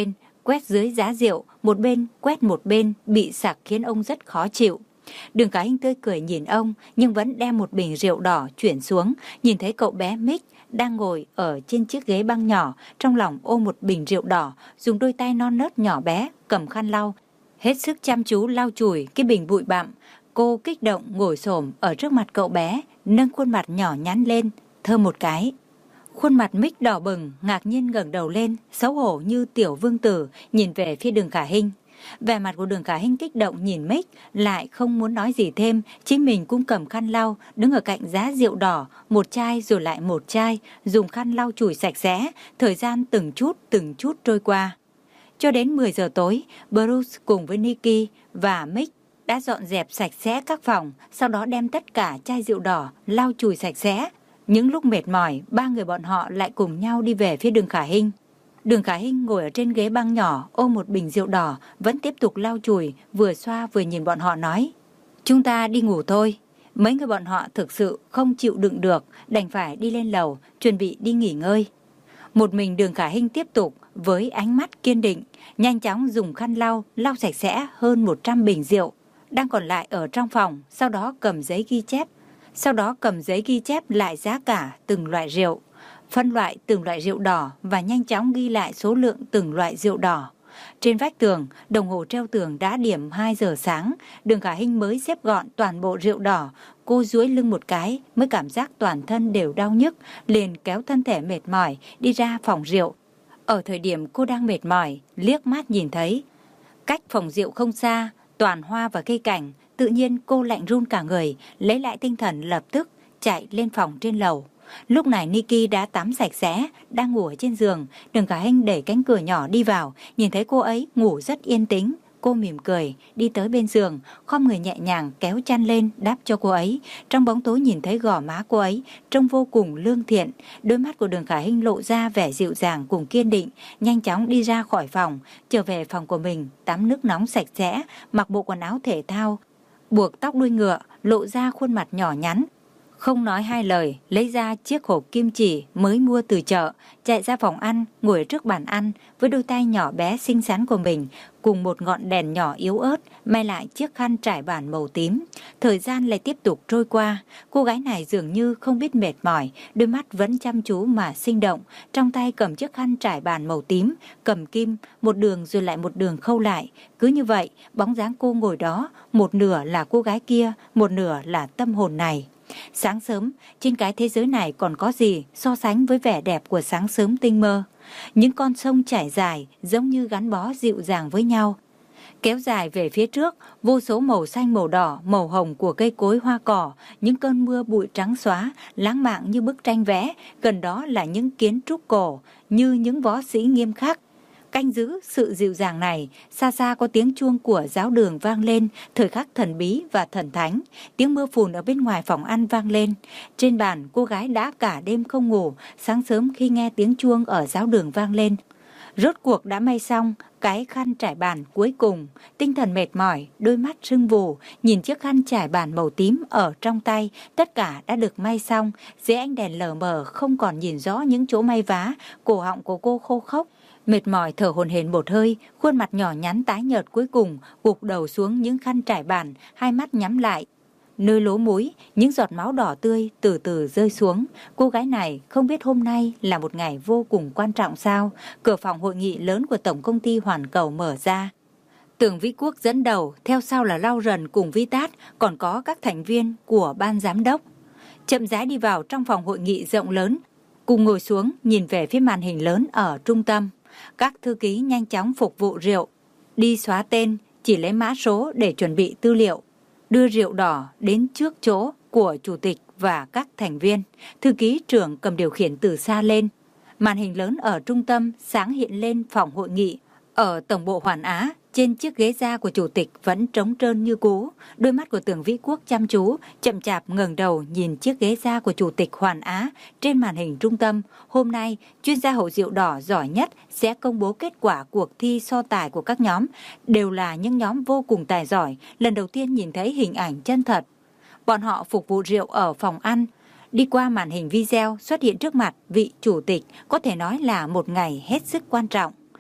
quét dưới giá rượu, một bên quét một bên bị sặc khiến ông rất khó chịu. Đường Khả Hinh tươi cười nhìn ông nhưng vẫn đem một bình rượu đỏ chuyển xuống, nhìn thấy cậu bé Mick đang ngồi ở trên chiếc ghế băng nhỏ, trong lòng ôm một bình rượu đỏ, dùng đôi tay non nớt nhỏ bé cầm khăn lau, hết sức chăm chú lau chùi cái bình bụi bặm. Cô kích động ngồi xổm ở trước mặt cậu bé, nâng khuôn mặt nhỏ nhắn lên, thơm một cái. Khuôn mặt Mick đỏ bừng, ngạc nhiên ngẩng đầu lên, xấu hổ như tiểu vương tử, nhìn về phía Đường Khả Hinh. Vẻ mặt của Đường Khả Hinh kích động nhìn Mick, lại không muốn nói gì thêm, chính mình cũng cầm khăn lau, đứng ở cạnh giá rượu đỏ, một chai rồi lại một chai, dùng khăn lau chùi sạch sẽ, thời gian từng chút từng chút trôi qua. Cho đến mười giờ tối, Bruce cùng với Nikki và Mick đã dọn dẹp sạch sẽ các phòng, sau đó đem tất cả chai rượu đỏ lau chùi sạch sẽ. Những lúc mệt mỏi, ba người bọn họ lại cùng nhau đi về phía Đường Khả Hinh. Đường Khả Hinh ngồi ở trên ghế băng nhỏ, ôm một bình rượu đỏ, vẫn tiếp tục lau chùi, vừa xoa vừa nhìn bọn họ nói: "Chúng ta đi ngủ thôi." Mấy người bọn họ thực sự không chịu đựng được, đành phải đi lên lầu, chuẩn bị đi nghỉ ngơi. Một mình Đường Khả Hinh tiếp tục với ánh mắt kiên định, nhanh chóng dùng khăn lau, lau sạch sẽ hơn một trăm bình rượu đang còn lại ở trong phòng, sau đó cầm giấy ghi chép. Sau đó cầm giấy ghi chép lại giá cả từng loại rượu, phân loại từng loại rượu đỏ và nhanh chóng ghi lại số lượng từng loại rượu đỏ. Trên vách tường, đồng hồ treo tường đã điểm hai giờ sáng, Đường Khả Hinh mới xếp gọn toàn bộ rượu đỏ. Cô duỗi lưng một cái mới cảm giác toàn thân đều đau nhức, liền kéo thân thể mệt mỏi đi ra phòng rượu. Ở thời điểm cô đang mệt mỏi, liếc mắt nhìn thấy cách phòng rượu không xa, toàn hoa và cây cảnh. Tự nhiên cô lạnh run cả người, lấy lại tinh thần lập tức chạy lên phòng trên lầu. Lúc này Nikki đã tắm sạch sẽ, đang ngủ ở trên giường. Đường Khả Hinh đẩy cánh cửa nhỏ đi vào, nhìn thấy cô ấy ngủ rất yên tĩnh. Cô mỉm cười, đi tới bên giường, khom người nhẹ nhàng kéo chăn lên đắp cho cô ấy. Trong bóng tối nhìn thấy gò má cô ấy trông vô cùng lương thiện. Đôi mắt của Đường Khả Hinh lộ ra vẻ dịu dàng cùng kiên định, nhanh chóng đi ra khỏi phòng, trở về phòng của mình, tắm nước nóng sạch sẽ, mặc bộ quần áo thể thao, buộc tóc đuôi ngựa, lộ ra khuôn mặt nhỏ nhắn. Không nói hai lời, lấy ra chiếc hộp kim chỉ mới mua từ chợ, chạy ra phòng ăn, ngồi trước bàn ăn với đôi tay nhỏ bé xinh xắn của mình, cùng một ngọn đèn nhỏ yếu ớt, may lại chiếc khăn trải bàn màu tím. Thời gian lại tiếp tục trôi qua, cô gái này dường như không biết mệt mỏi, đôi mắt vẫn chăm chú mà sinh động, trong tay cầm chiếc khăn trải bàn màu tím, cầm kim, một đường rồi lại một đường khâu lại. Cứ như vậy, bóng dáng cô ngồi đó, một nửa là cô gái kia, một nửa là tâm hồn này. Sáng sớm, trên cái thế giới này còn có gì so sánh với vẻ đẹp của sáng sớm tinh mơ. Những con sông chảy dài giống như gắn bó dịu dàng với nhau. Kéo dài về phía trước, vô số màu xanh màu đỏ, màu hồng của cây cối hoa cỏ, những cơn mưa bụi trắng xóa, lãng mạn như bức tranh vẽ, gần đó là những kiến trúc cổ, như những võ sĩ nghiêm khắc. Canh giữ sự dịu dàng này, xa xa có tiếng chuông của giáo đường vang lên, thời khắc thần bí và thần thánh. Tiếng mưa phùn ở bên ngoài phòng ăn vang lên. Trên bàn, cô gái đã cả đêm không ngủ, sáng sớm khi nghe tiếng chuông ở giáo đường vang lên. Rốt cuộc đã may xong cái khăn trải bàn cuối cùng, tinh thần mệt mỏi, đôi mắt sưng vù, nhìn chiếc khăn trải bàn màu tím ở trong tay, tất cả đã được may xong. Dưới ánh đèn lờ mờ không còn nhìn rõ những chỗ may vá, cổ họng của cô khô khốc. Mệt mỏi thở hổn hển một hơi, khuôn mặt nhỏ nhắn tái nhợt cuối cùng gục đầu xuống những khăn trải bàn, hai mắt nhắm lại. Nơi lỗ mũi, những giọt máu đỏ tươi từ từ rơi xuống. Cô gái này không biết hôm nay là một ngày vô cùng quan trọng sao? Cửa phòng hội nghị lớn của Tổng công ty Hoàn Cầu mở ra. Tưởng Vĩ Quốc dẫn đầu, theo sau là Lau Rần cùng Vi Tát, còn có các thành viên của ban giám đốc. Chậm rãi đi vào trong phòng hội nghị rộng lớn, cùng ngồi xuống nhìn về phía màn hình lớn ở trung tâm. Các thư ký nhanh chóng phục vụ rượu, đi xóa tên, chỉ lấy mã số để chuẩn bị tư liệu, đưa rượu đỏ đến trước chỗ của chủ tịch và các thành viên. Thư ký trưởng cầm điều khiển từ xa lên. Màn hình lớn ở trung tâm sáng hiện lên phòng hội nghị. Ở tổng bộ Hoàn Á, trên chiếc ghế da của chủ tịch vẫn trống trơn như cũ. Đôi mắt của Tưởng Vĩ Quốc chăm chú, chậm chạp ngẩng đầu nhìn chiếc ghế da của chủ tịch Hoàn Á trên màn hình trung tâm. Hôm nay, chuyên gia hậu rượu đỏ giỏi nhất sẽ công bố kết quả cuộc thi so tài của các nhóm. Đều là những nhóm vô cùng tài giỏi, lần đầu tiên nhìn thấy hình ảnh chân thật. Bọn họ phục vụ rượu ở phòng ăn. Đi qua màn hình video xuất hiện trước mặt vị chủ tịch, có thể nói là một ngày hết sức quan trọng.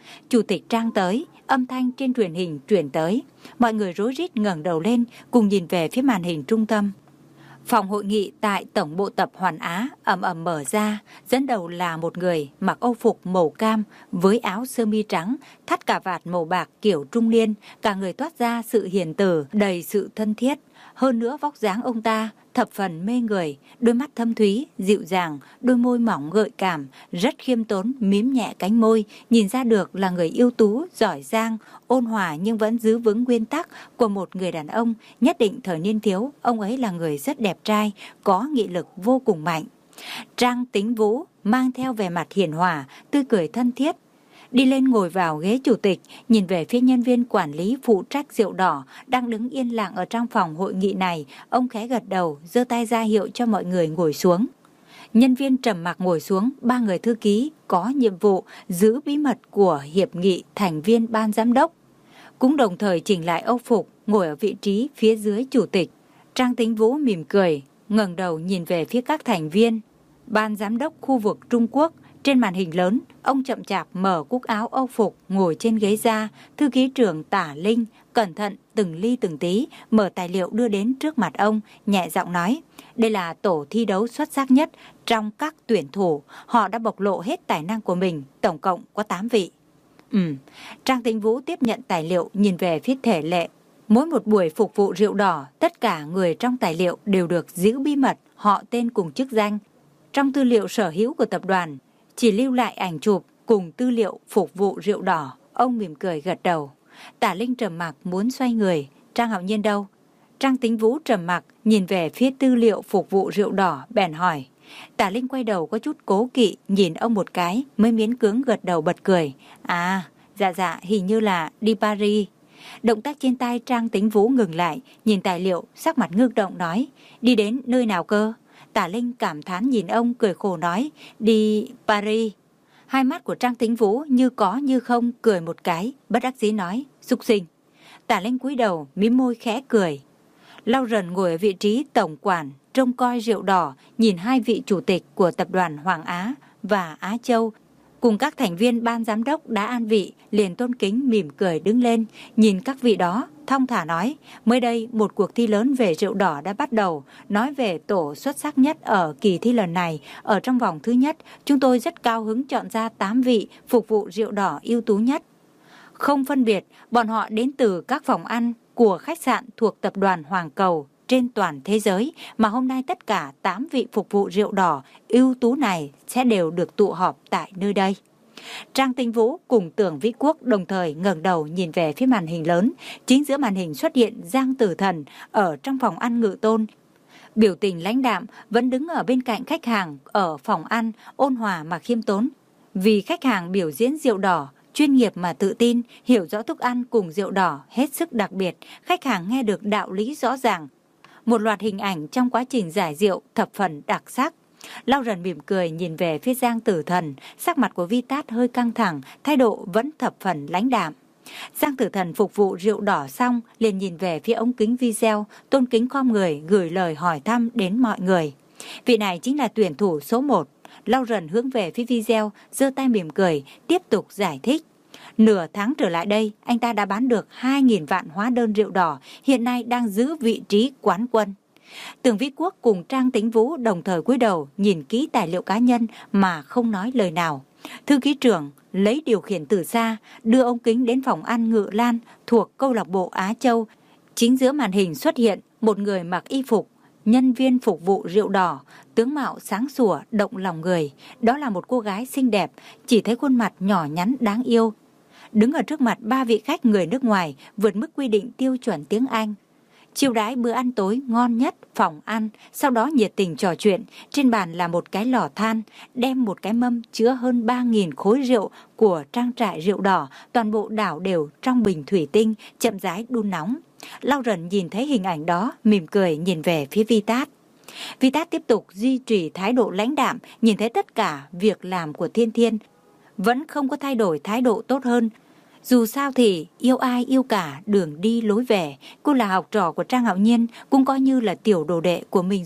Chủ tịch Trang tới, âm thanh trên truyền hình truyền tới. Mọi người rối rít ngẩng đầu lên, cùng nhìn về phía màn hình trung tâm. Phòng hội nghị tại Tổng bộ tập Hoàn Á ầm ầm mở ra, dẫn đầu là một người mặc âu phục màu cam với áo sơ mi trắng, thắt cà vạt màu bạc kiểu trung niên, cả người toát ra sự hiền từ, đầy sự thân thiết. Hơn nữa vóc dáng ông ta thập phần mê người, đôi mắt thâm thúy, dịu dàng, đôi môi mỏng gợi cảm, rất khiêm tốn, mím nhẹ cánh môi, nhìn ra được là người ưu tú, giỏi giang, ôn hòa nhưng vẫn giữ vững nguyên tắc của một người đàn ông. Nhất định thời niên thiếu, ông ấy là người rất đẹp trai, có nghị lực vô cùng mạnh. Trang Tính Vũ mang theo vẻ mặt hiền hòa, tươi cười thân thiết. Đi lên ngồi vào ghế chủ tịch, nhìn về phía nhân viên quản lý phụ trách rượu đỏ đang đứng yên lặng ở trong phòng hội nghị này. Ông khẽ gật đầu, giơ tay ra hiệu cho mọi người ngồi xuống. Nhân viên trầm mặc ngồi xuống, ba người thư ký có nhiệm vụ giữ bí mật của hiệp nghị thành viên ban giám đốc. Cũng đồng thời chỉnh lại âu phục, ngồi ở vị trí phía dưới chủ tịch. Trang Tính Vũ mỉm cười, ngẩng đầu nhìn về phía các thành viên ban giám đốc khu vực Trung Quốc. Trên màn hình lớn, ông chậm chạp mở cúc áo âu phục, ngồi trên ghế ra. Thư ký trưởng Tả Linh cẩn thận từng ly từng tí mở tài liệu đưa đến trước mặt ông, nhẹ giọng nói: đây là tổ thi đấu xuất sắc nhất trong các tuyển thủ, họ đã bộc lộ hết tài năng của mình, tổng cộng có tám vị. Ừ, Trang Tính Vũ tiếp nhận tài liệu, nhìn về phía thể lệ. Mỗi một buổi phục vụ rượu đỏ, tất cả người trong tài liệu đều được giữ bí mật, họ tên cùng chức danh. Trong tư liệu sở hữu của tập đoàn, chỉ lưu lại ảnh chụp cùng tư liệu phục vụ rượu đỏ. Ông mỉm cười gật đầu. Tả Linh trầm mặc muốn xoay người. Trang Hạo Nhiên đâu? Trang Tính Vũ trầm mặc nhìn về phía tư liệu phục vụ rượu đỏ, bèn hỏi. Tả Linh quay đầu có chút cố kỵ, nhìn ông một cái, mới miễn cưỡng gật đầu bật cười. À, dạ dạ, hình như là đi Paris. Động tác trên tay Trang Tính Vũ ngừng lại, nhìn tài liệu, sắc mặt ngưng động nói. Đi đến nơi nào cơ? Tả Linh cảm thán nhìn ông, cười khổ nói. Đi Paris. Hai mắt của Trang Tính Vũ như có như không, cười một cái, bất đắc dĩ nói. Súc sinh. Tả Linh cúi đầu, mím môi khẽ cười. Lau Rần ngồi ở vị trí tổng quản, trông coi rượu đỏ, nhìn hai vị chủ tịch của tập đoàn Hoàng Á và Á Châu cùng các thành viên ban giám đốc đã an vị, liền tôn kính mỉm cười đứng lên, nhìn các vị đó, thong thả nói. Mới đây, một cuộc thi lớn về rượu đỏ đã bắt đầu. Nói về tổ xuất sắc nhất ở kỳ thi lần này, ở trong vòng thứ nhất, chúng tôi rất cao hứng chọn ra tám vị phục vụ rượu đỏ ưu tú nhất. Không phân biệt, bọn họ đến từ các phòng ăn của khách sạn thuộc tập đoàn Hoàng Cầu trên toàn thế giới, mà hôm nay tất cả tám vị phục vụ rượu đỏ ưu tú này sẽ đều được tụ họp tại nơi đây. Trang Tính Vũ cùng Tưởng Vĩ Quốc đồng thời ngẩng đầu nhìn về phía màn hình lớn. Chính giữa màn hình xuất hiện Giang Tử Thần ở trong phòng ăn Ngự Tôn. Biểu tình lãnh đạm, vẫn đứng ở bên cạnh khách hàng ở phòng ăn, ôn hòa mà khiêm tốn. Vì khách hàng biểu diễn rượu đỏ, chuyên nghiệp mà tự tin, hiểu rõ thức ăn cùng rượu đỏ hết sức đặc biệt, khách hàng nghe được đạo lý rõ ràng. Một loạt hình ảnh trong quá trình giải rượu thập phần đặc sắc. Lau Rần mỉm cười nhìn về phía Giang Tử Thần, sắc mặt của Vi Tát hơi căng thẳng, thái độ vẫn thập phần lãnh đạm. Giang Tử Thần phục vụ rượu đỏ xong, liền nhìn về phía ống kính video, tôn kính khom người gửi lời hỏi thăm đến mọi người. Vị này chính là tuyển thủ số một. Lau Rần hướng về phía video, giơ tay mỉm cười, tiếp tục giải thích. Nửa tháng trở lại đây, anh ta đã bán được hai nghìn vạn hóa đơn rượu đỏ, hiện nay đang giữ vị trí quán quân. Tưởng Vĩ Quốc cùng Trang Tính Vũ đồng thời cúi đầu nhìn kỹ tài liệu cá nhân mà không nói lời nào. Thư ký trưởng lấy điều khiển từ xa, đưa ống kính đến phòng ăn Ngự Lan thuộc câu lạc bộ Á Châu. Chính giữa màn hình xuất hiện một người mặc y phục nhân viên phục vụ rượu đỏ, tướng mạo sáng sủa, động lòng người. Đó là một cô gái xinh đẹp, chỉ thấy khuôn mặt nhỏ nhắn đáng yêu. Đứng ở trước mặt ba vị khách người nước ngoài, vượt mức quy định tiêu chuẩn tiếng Anh. Chiêu đãi bữa ăn tối ngon nhất phòng ăn, sau đó nhiệt tình trò chuyện. Trên bàn là một cái lò than, đem một cái mâm chứa hơn ba nghìn khối rượu của trang trại rượu đỏ, toàn bộ đảo đều trong bình thủy tinh, chậm rãi đun nóng. Lau Rần nhìn thấy hình ảnh đó, mỉm cười nhìn về phía Vi Tát. Vi Tát tiếp tục duy trì thái độ lãnh đạm, nhìn thấy tất cả việc làm của Thiên Thiên, vẫn không có thay đổi thái độ tốt hơn. Dù sao thì yêu ai yêu cả, đường đi lối về, cô là học trò của Trang Hạo Nhiên, cũng coi như là tiểu đồ đệ của mình rồi.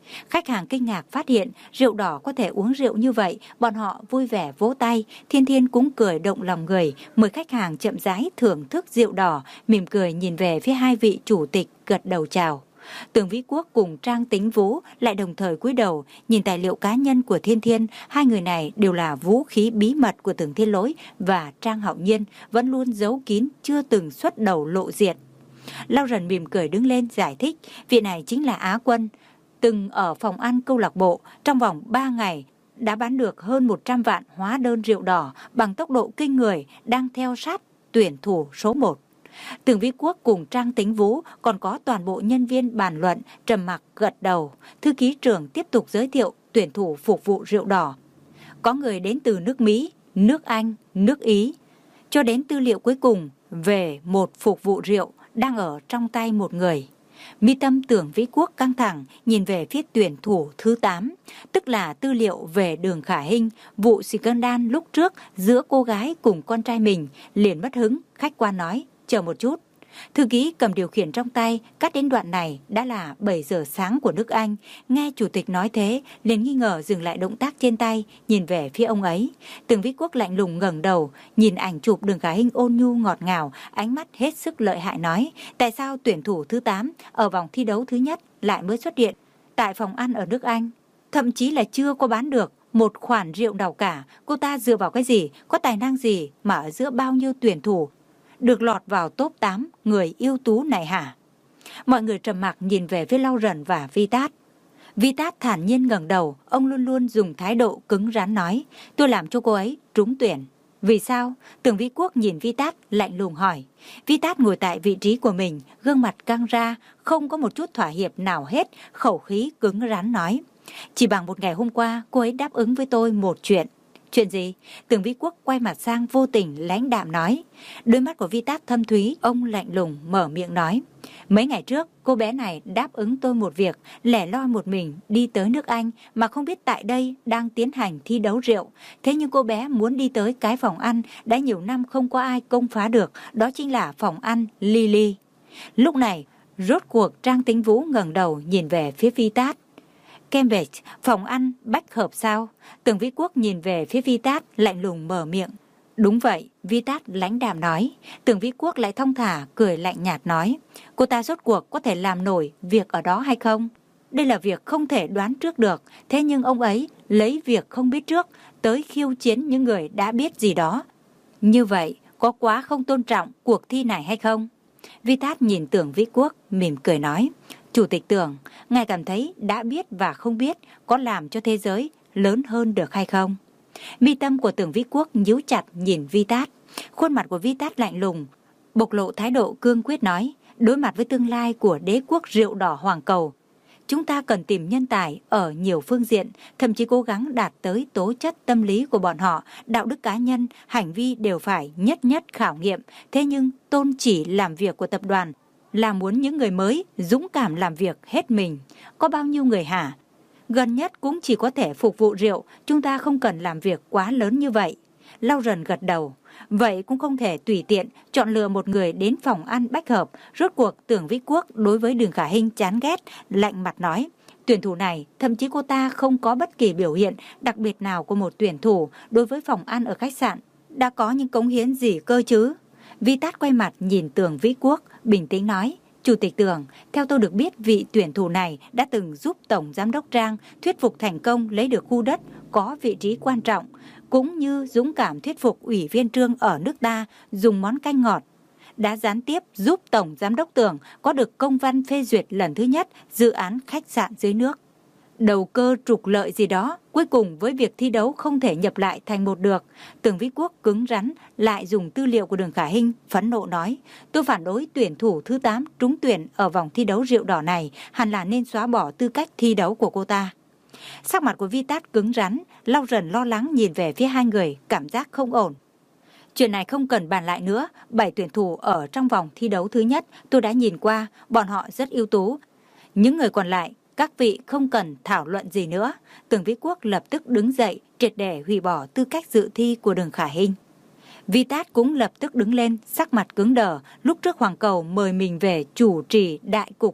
Khách hàng kinh ngạc phát hiện rượu đỏ có thể uống rượu như vậy, bọn họ vui vẻ vỗ tay. Thiên Thiên cũng cười động lòng người, mời khách hàng chậm rãi thưởng thức rượu đỏ, mỉm cười nhìn về phía hai vị chủ tịch, gật đầu chào. Tưởng Vĩ Quốc cùng Trang Tính Vũ lại đồng thời cúi đầu, nhìn tài liệu cá nhân của Thiên Thiên. Hai người này đều là vũ khí bí mật của Tưởng Thiên Lỗi và Trang Hạo Nhiên, vẫn luôn giấu kín, chưa từng xuất đầu lộ diện. Lau Rần mỉm cười đứng lên giải thích, vị này chính là Á Quân, từng ở phòng ăn câu lạc bộ, trong vòng ba ngày đã bán được hơn một trăm vạn hóa đơn rượu đỏ bằng tốc độ kinh người, đang theo sát tuyển thủ số một. Tưởng Vĩ Quốc cùng Trang Tính Vũ còn có toàn bộ nhân viên bàn luận, trầm mặc gật đầu. Thư ký trưởng tiếp tục giới thiệu tuyển thủ phục vụ rượu đỏ. Có người đến từ nước Mỹ, nước Anh, nước Ý, cho đến tư liệu cuối cùng về một phục vụ rượu đang ở trong tay một người. Mi tâm Tưởng Vĩ Quốc căng thẳng nhìn về phía tuyển thủ thứ tám, tức là tư liệu về Đường Khả Hinh, vụ scandal lúc trước giữa cô gái cùng con trai mình. Liền mất hứng, khách quan nói, chờ một chút. Thư ký cầm điều khiển trong tay, cắt đến đoạn này đã là bảy giờ sáng của nước Anh. Nghe chủ tịch nói thế, liền nghi ngờ dừng lại động tác trên tay, nhìn về phía ông ấy. Tưởng Vĩ Quốc lạnh lùng ngẩng đầu, nhìn ảnh chụp Đường Khả Hinh ôn nhu ngọt ngào, ánh mắt hết sức lợi hại nói, tại sao tuyển thủ thứ tám ở vòng thi đấu thứ nhất lại mới xuất hiện tại phòng ăn ở nước Anh, thậm chí là chưa có bán được một khoản rượu nào cả. Cô ta dựa vào cái gì, có tài năng gì mà ở giữa bao nhiêu tuyển thủ được lọt vào top tám người ưu tú này hả? Mọi người trầm mặc nhìn về phía Lau Rần và Vi Tát. Vi Tát thản nhiên ngẩng đầu, ông luôn luôn dùng thái độ cứng rắn nói, tôi làm cho cô ấy trúng tuyển. Vì sao? Tưởng Vĩ Quốc nhìn Vi Tát lạnh lùng hỏi. Vi Tát ngồi tại vị trí của mình, gương mặt căng ra, không có một chút thỏa hiệp nào hết, khẩu khí cứng rắn nói, chỉ bằng một ngày hôm qua cô ấy đáp ứng với tôi một chuyện. Chuyện gì? Tưởng Vĩ Quốc quay mặt sang vô tình lãnh đạm nói. Đôi mắt của Vi Tát thâm thúy, ông lạnh lùng mở miệng nói, mấy ngày trước cô bé này đáp ứng tôi một việc, lẻ loi một mình đi tới nước Anh mà không biết tại đây đang tiến hành thi đấu rượu. Thế nhưng cô bé muốn đi tới cái phòng ăn đã nhiều năm không có ai công phá được, đó chính là phòng ăn Lily. Lúc này rốt cuộc Trang Tính Vũ ngẩng đầu nhìn về phía Vi Tát. Cambridge, phòng ăn Bách Hợp sao? Tưởng Vĩ Quốc nhìn về phía Vi Tát lạnh lùng mở miệng. Đúng vậy, Vi Tát lãnh đạm nói. Tưởng Vĩ Quốc lại thong thả cười lạnh nhạt nói, cô ta rốt cuộc có thể làm nổi việc ở đó hay không? Đây là việc không thể đoán trước được, thế nhưng ông ấy lấy việc không biết trước tới khiêu chiến những người đã biết gì đó. Như vậy có quá không tôn trọng cuộc thi này hay không? Vi Tát nhìn Tưởng Vĩ Quốc mỉm cười nói, Chủ tịch Tưởng, ngài cảm thấy đã biết và không biết có làm cho thế giới lớn hơn được hay không? Mi tâm của Tưởng Vĩ Quốc nhíu chặt nhìn Vi Tát. Khuôn mặt của Vi Tát lạnh lùng, bộc lộ thái độ cương quyết nói, đối mặt với tương lai của đế quốc rượu đỏ Hoàng Cầu, chúng ta cần tìm nhân tài ở nhiều phương diện, thậm chí cố gắng đạt tới tố chất tâm lý của bọn họ, đạo đức cá nhân, hành vi đều phải nhất nhất khảo nghiệm. Thế nhưng tôn chỉ làm việc của tập đoàn là muốn những người mới dũng cảm làm việc hết mình. Có bao nhiêu người hả? Gần nhất cũng chỉ có thể phục vụ rượu, chúng ta không cần làm việc quá lớn như vậy. Lau Rần gật đầu. Vậy cũng không thể tùy tiện chọn lựa một người đến phòng ăn Bách Hợp. Rốt cuộc Tưởng Vĩ Quốc đối với Đường Khả Hinh chán ghét, lạnh mặt nói, tuyển thủ này thậm chí cô ta không có bất kỳ biểu hiện đặc biệt nào của một tuyển thủ đối với phòng ăn ở khách sạn đã có những cống hiến gì cơ chứ? Vi Tát quay mặt nhìn Tưởng Vĩ Quốc, bình tĩnh nói, Chủ tịch Tưởng, theo tôi được biết vị tuyển thủ này đã từng giúp Tổng Giám đốc Trang thuyết phục thành công lấy được khu đất có vị trí quan trọng, cũng như dũng cảm thuyết phục Ủy viên Trương ở nước ta dùng món canh ngọt, đã gián tiếp giúp Tổng Giám đốc Tưởng có được công văn phê duyệt lần thứ nhất dự án khách sạn dưới nước. Đầu cơ trục lợi gì đó, cuối cùng với việc thi đấu không thể nhập lại thành một được. Tưởng Vĩ Quốc cứng rắn lại dùng tư liệu của Đường Khả Hinh, phẫn nộ nói, tôi phản đối tuyển thủ thứ tám trúng tuyển ở vòng thi đấu rượu đỏ này, hẳn là nên xóa bỏ tư cách thi đấu của cô ta. Sắc mặt của Vi Tát cứng rắn, Lau Rần lo lắng nhìn về phía hai người, cảm giác không ổn. Chuyện này không cần bàn lại nữa, bảy tuyển thủ ở trong vòng thi đấu thứ nhất tôi đã nhìn qua, bọn họ rất ưu tú. Những người còn lại, các vị không cần thảo luận gì nữa. Tưởng Vĩ Quốc lập tức đứng dậy, triệt để hủy bỏ tư cách dự thi của Đường Khả Hinh. Vi Tát cũng lập tức đứng lên, sắc mặt cứng đờ. Lúc trước Hoàng Cầu mời mình về chủ trì đại cục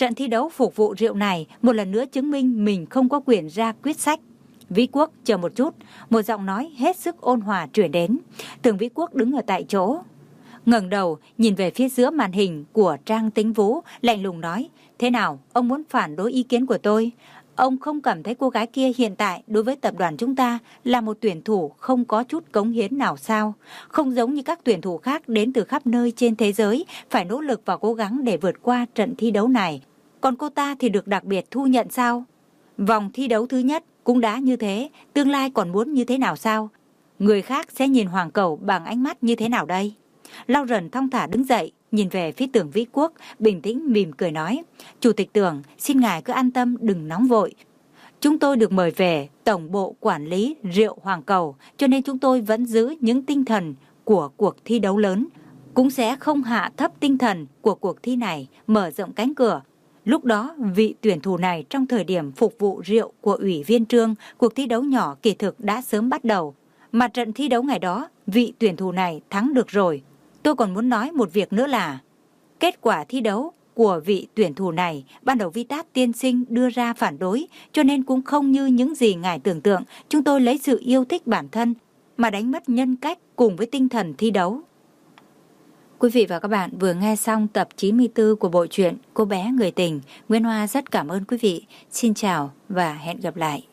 Trận thi đấu phục vụ rượu này một lần nữa chứng minh mình không có quyền ra quyết sách. Vĩ Quốc, chờ một chút, một giọng nói hết sức ôn hòa truyền đến. Tưởng Vĩ Quốc đứng ở tại chỗ, ngẩng đầu nhìn về phía giữa màn hình của Trang Tĩnh Vũ, lạnh lùng nói: thế nào, ông muốn phản đối ý kiến của tôi? Ông không cảm thấy cô gái kia hiện tại đối với tập đoàn chúng ta là một tuyển thủ không có chút cống hiến nào sao? Không giống như các tuyển thủ khác đến từ khắp nơi trên thế giới, phải nỗ lực và cố gắng để vượt qua trận thi đấu này. Còn cô ta thì được đặc biệt thu nhận sao? Vòng thi đấu thứ nhất cũng đã như thế, tương lai còn muốn như thế nào sao? Người khác sẽ nhìn Hoàng Cẩu bằng ánh mắt như thế nào đây? Lau Rần thong thả đứng dậy, nhìn về phía Tưởng Vĩ Quốc, bình tĩnh mỉm cười nói: Chủ tịch Tưởng, xin ngài cứ an tâm, đừng nóng vội. Chúng tôi được mời về Tổng bộ Quản lý Rượu Hoàng Cẩu, cho nên chúng tôi vẫn giữ những tinh thần của cuộc thi đấu lớn, cũng sẽ không hạ thấp tinh thần của cuộc thi này, mở rộng cánh cửa. Lúc đó, vị tuyển thủ này trong thời điểm phục vụ rượu của Ủy viên Trương, cuộc thi đấu nhỏ kỳ thực đã sớm bắt đầu. Mà trận thi đấu ngày đó, vị tuyển thủ này thắng được rồi. Tôi còn muốn nói một việc nữa là kết quả thi đấu của vị tuyển thủ này ban đầu Vitat tiên sinh đưa ra phản đối, cho nên cũng không như những gì ngài tưởng tượng, chúng tôi lấy sự yêu thích bản thân mà đánh mất nhân cách cùng với tinh thần thi đấu. Quý vị và các bạn vừa nghe xong tập chín mươi tư của bộ truyện Cô bé người tình. Nguyên Hoa rất cảm ơn quý vị. Xin chào và hẹn gặp lại.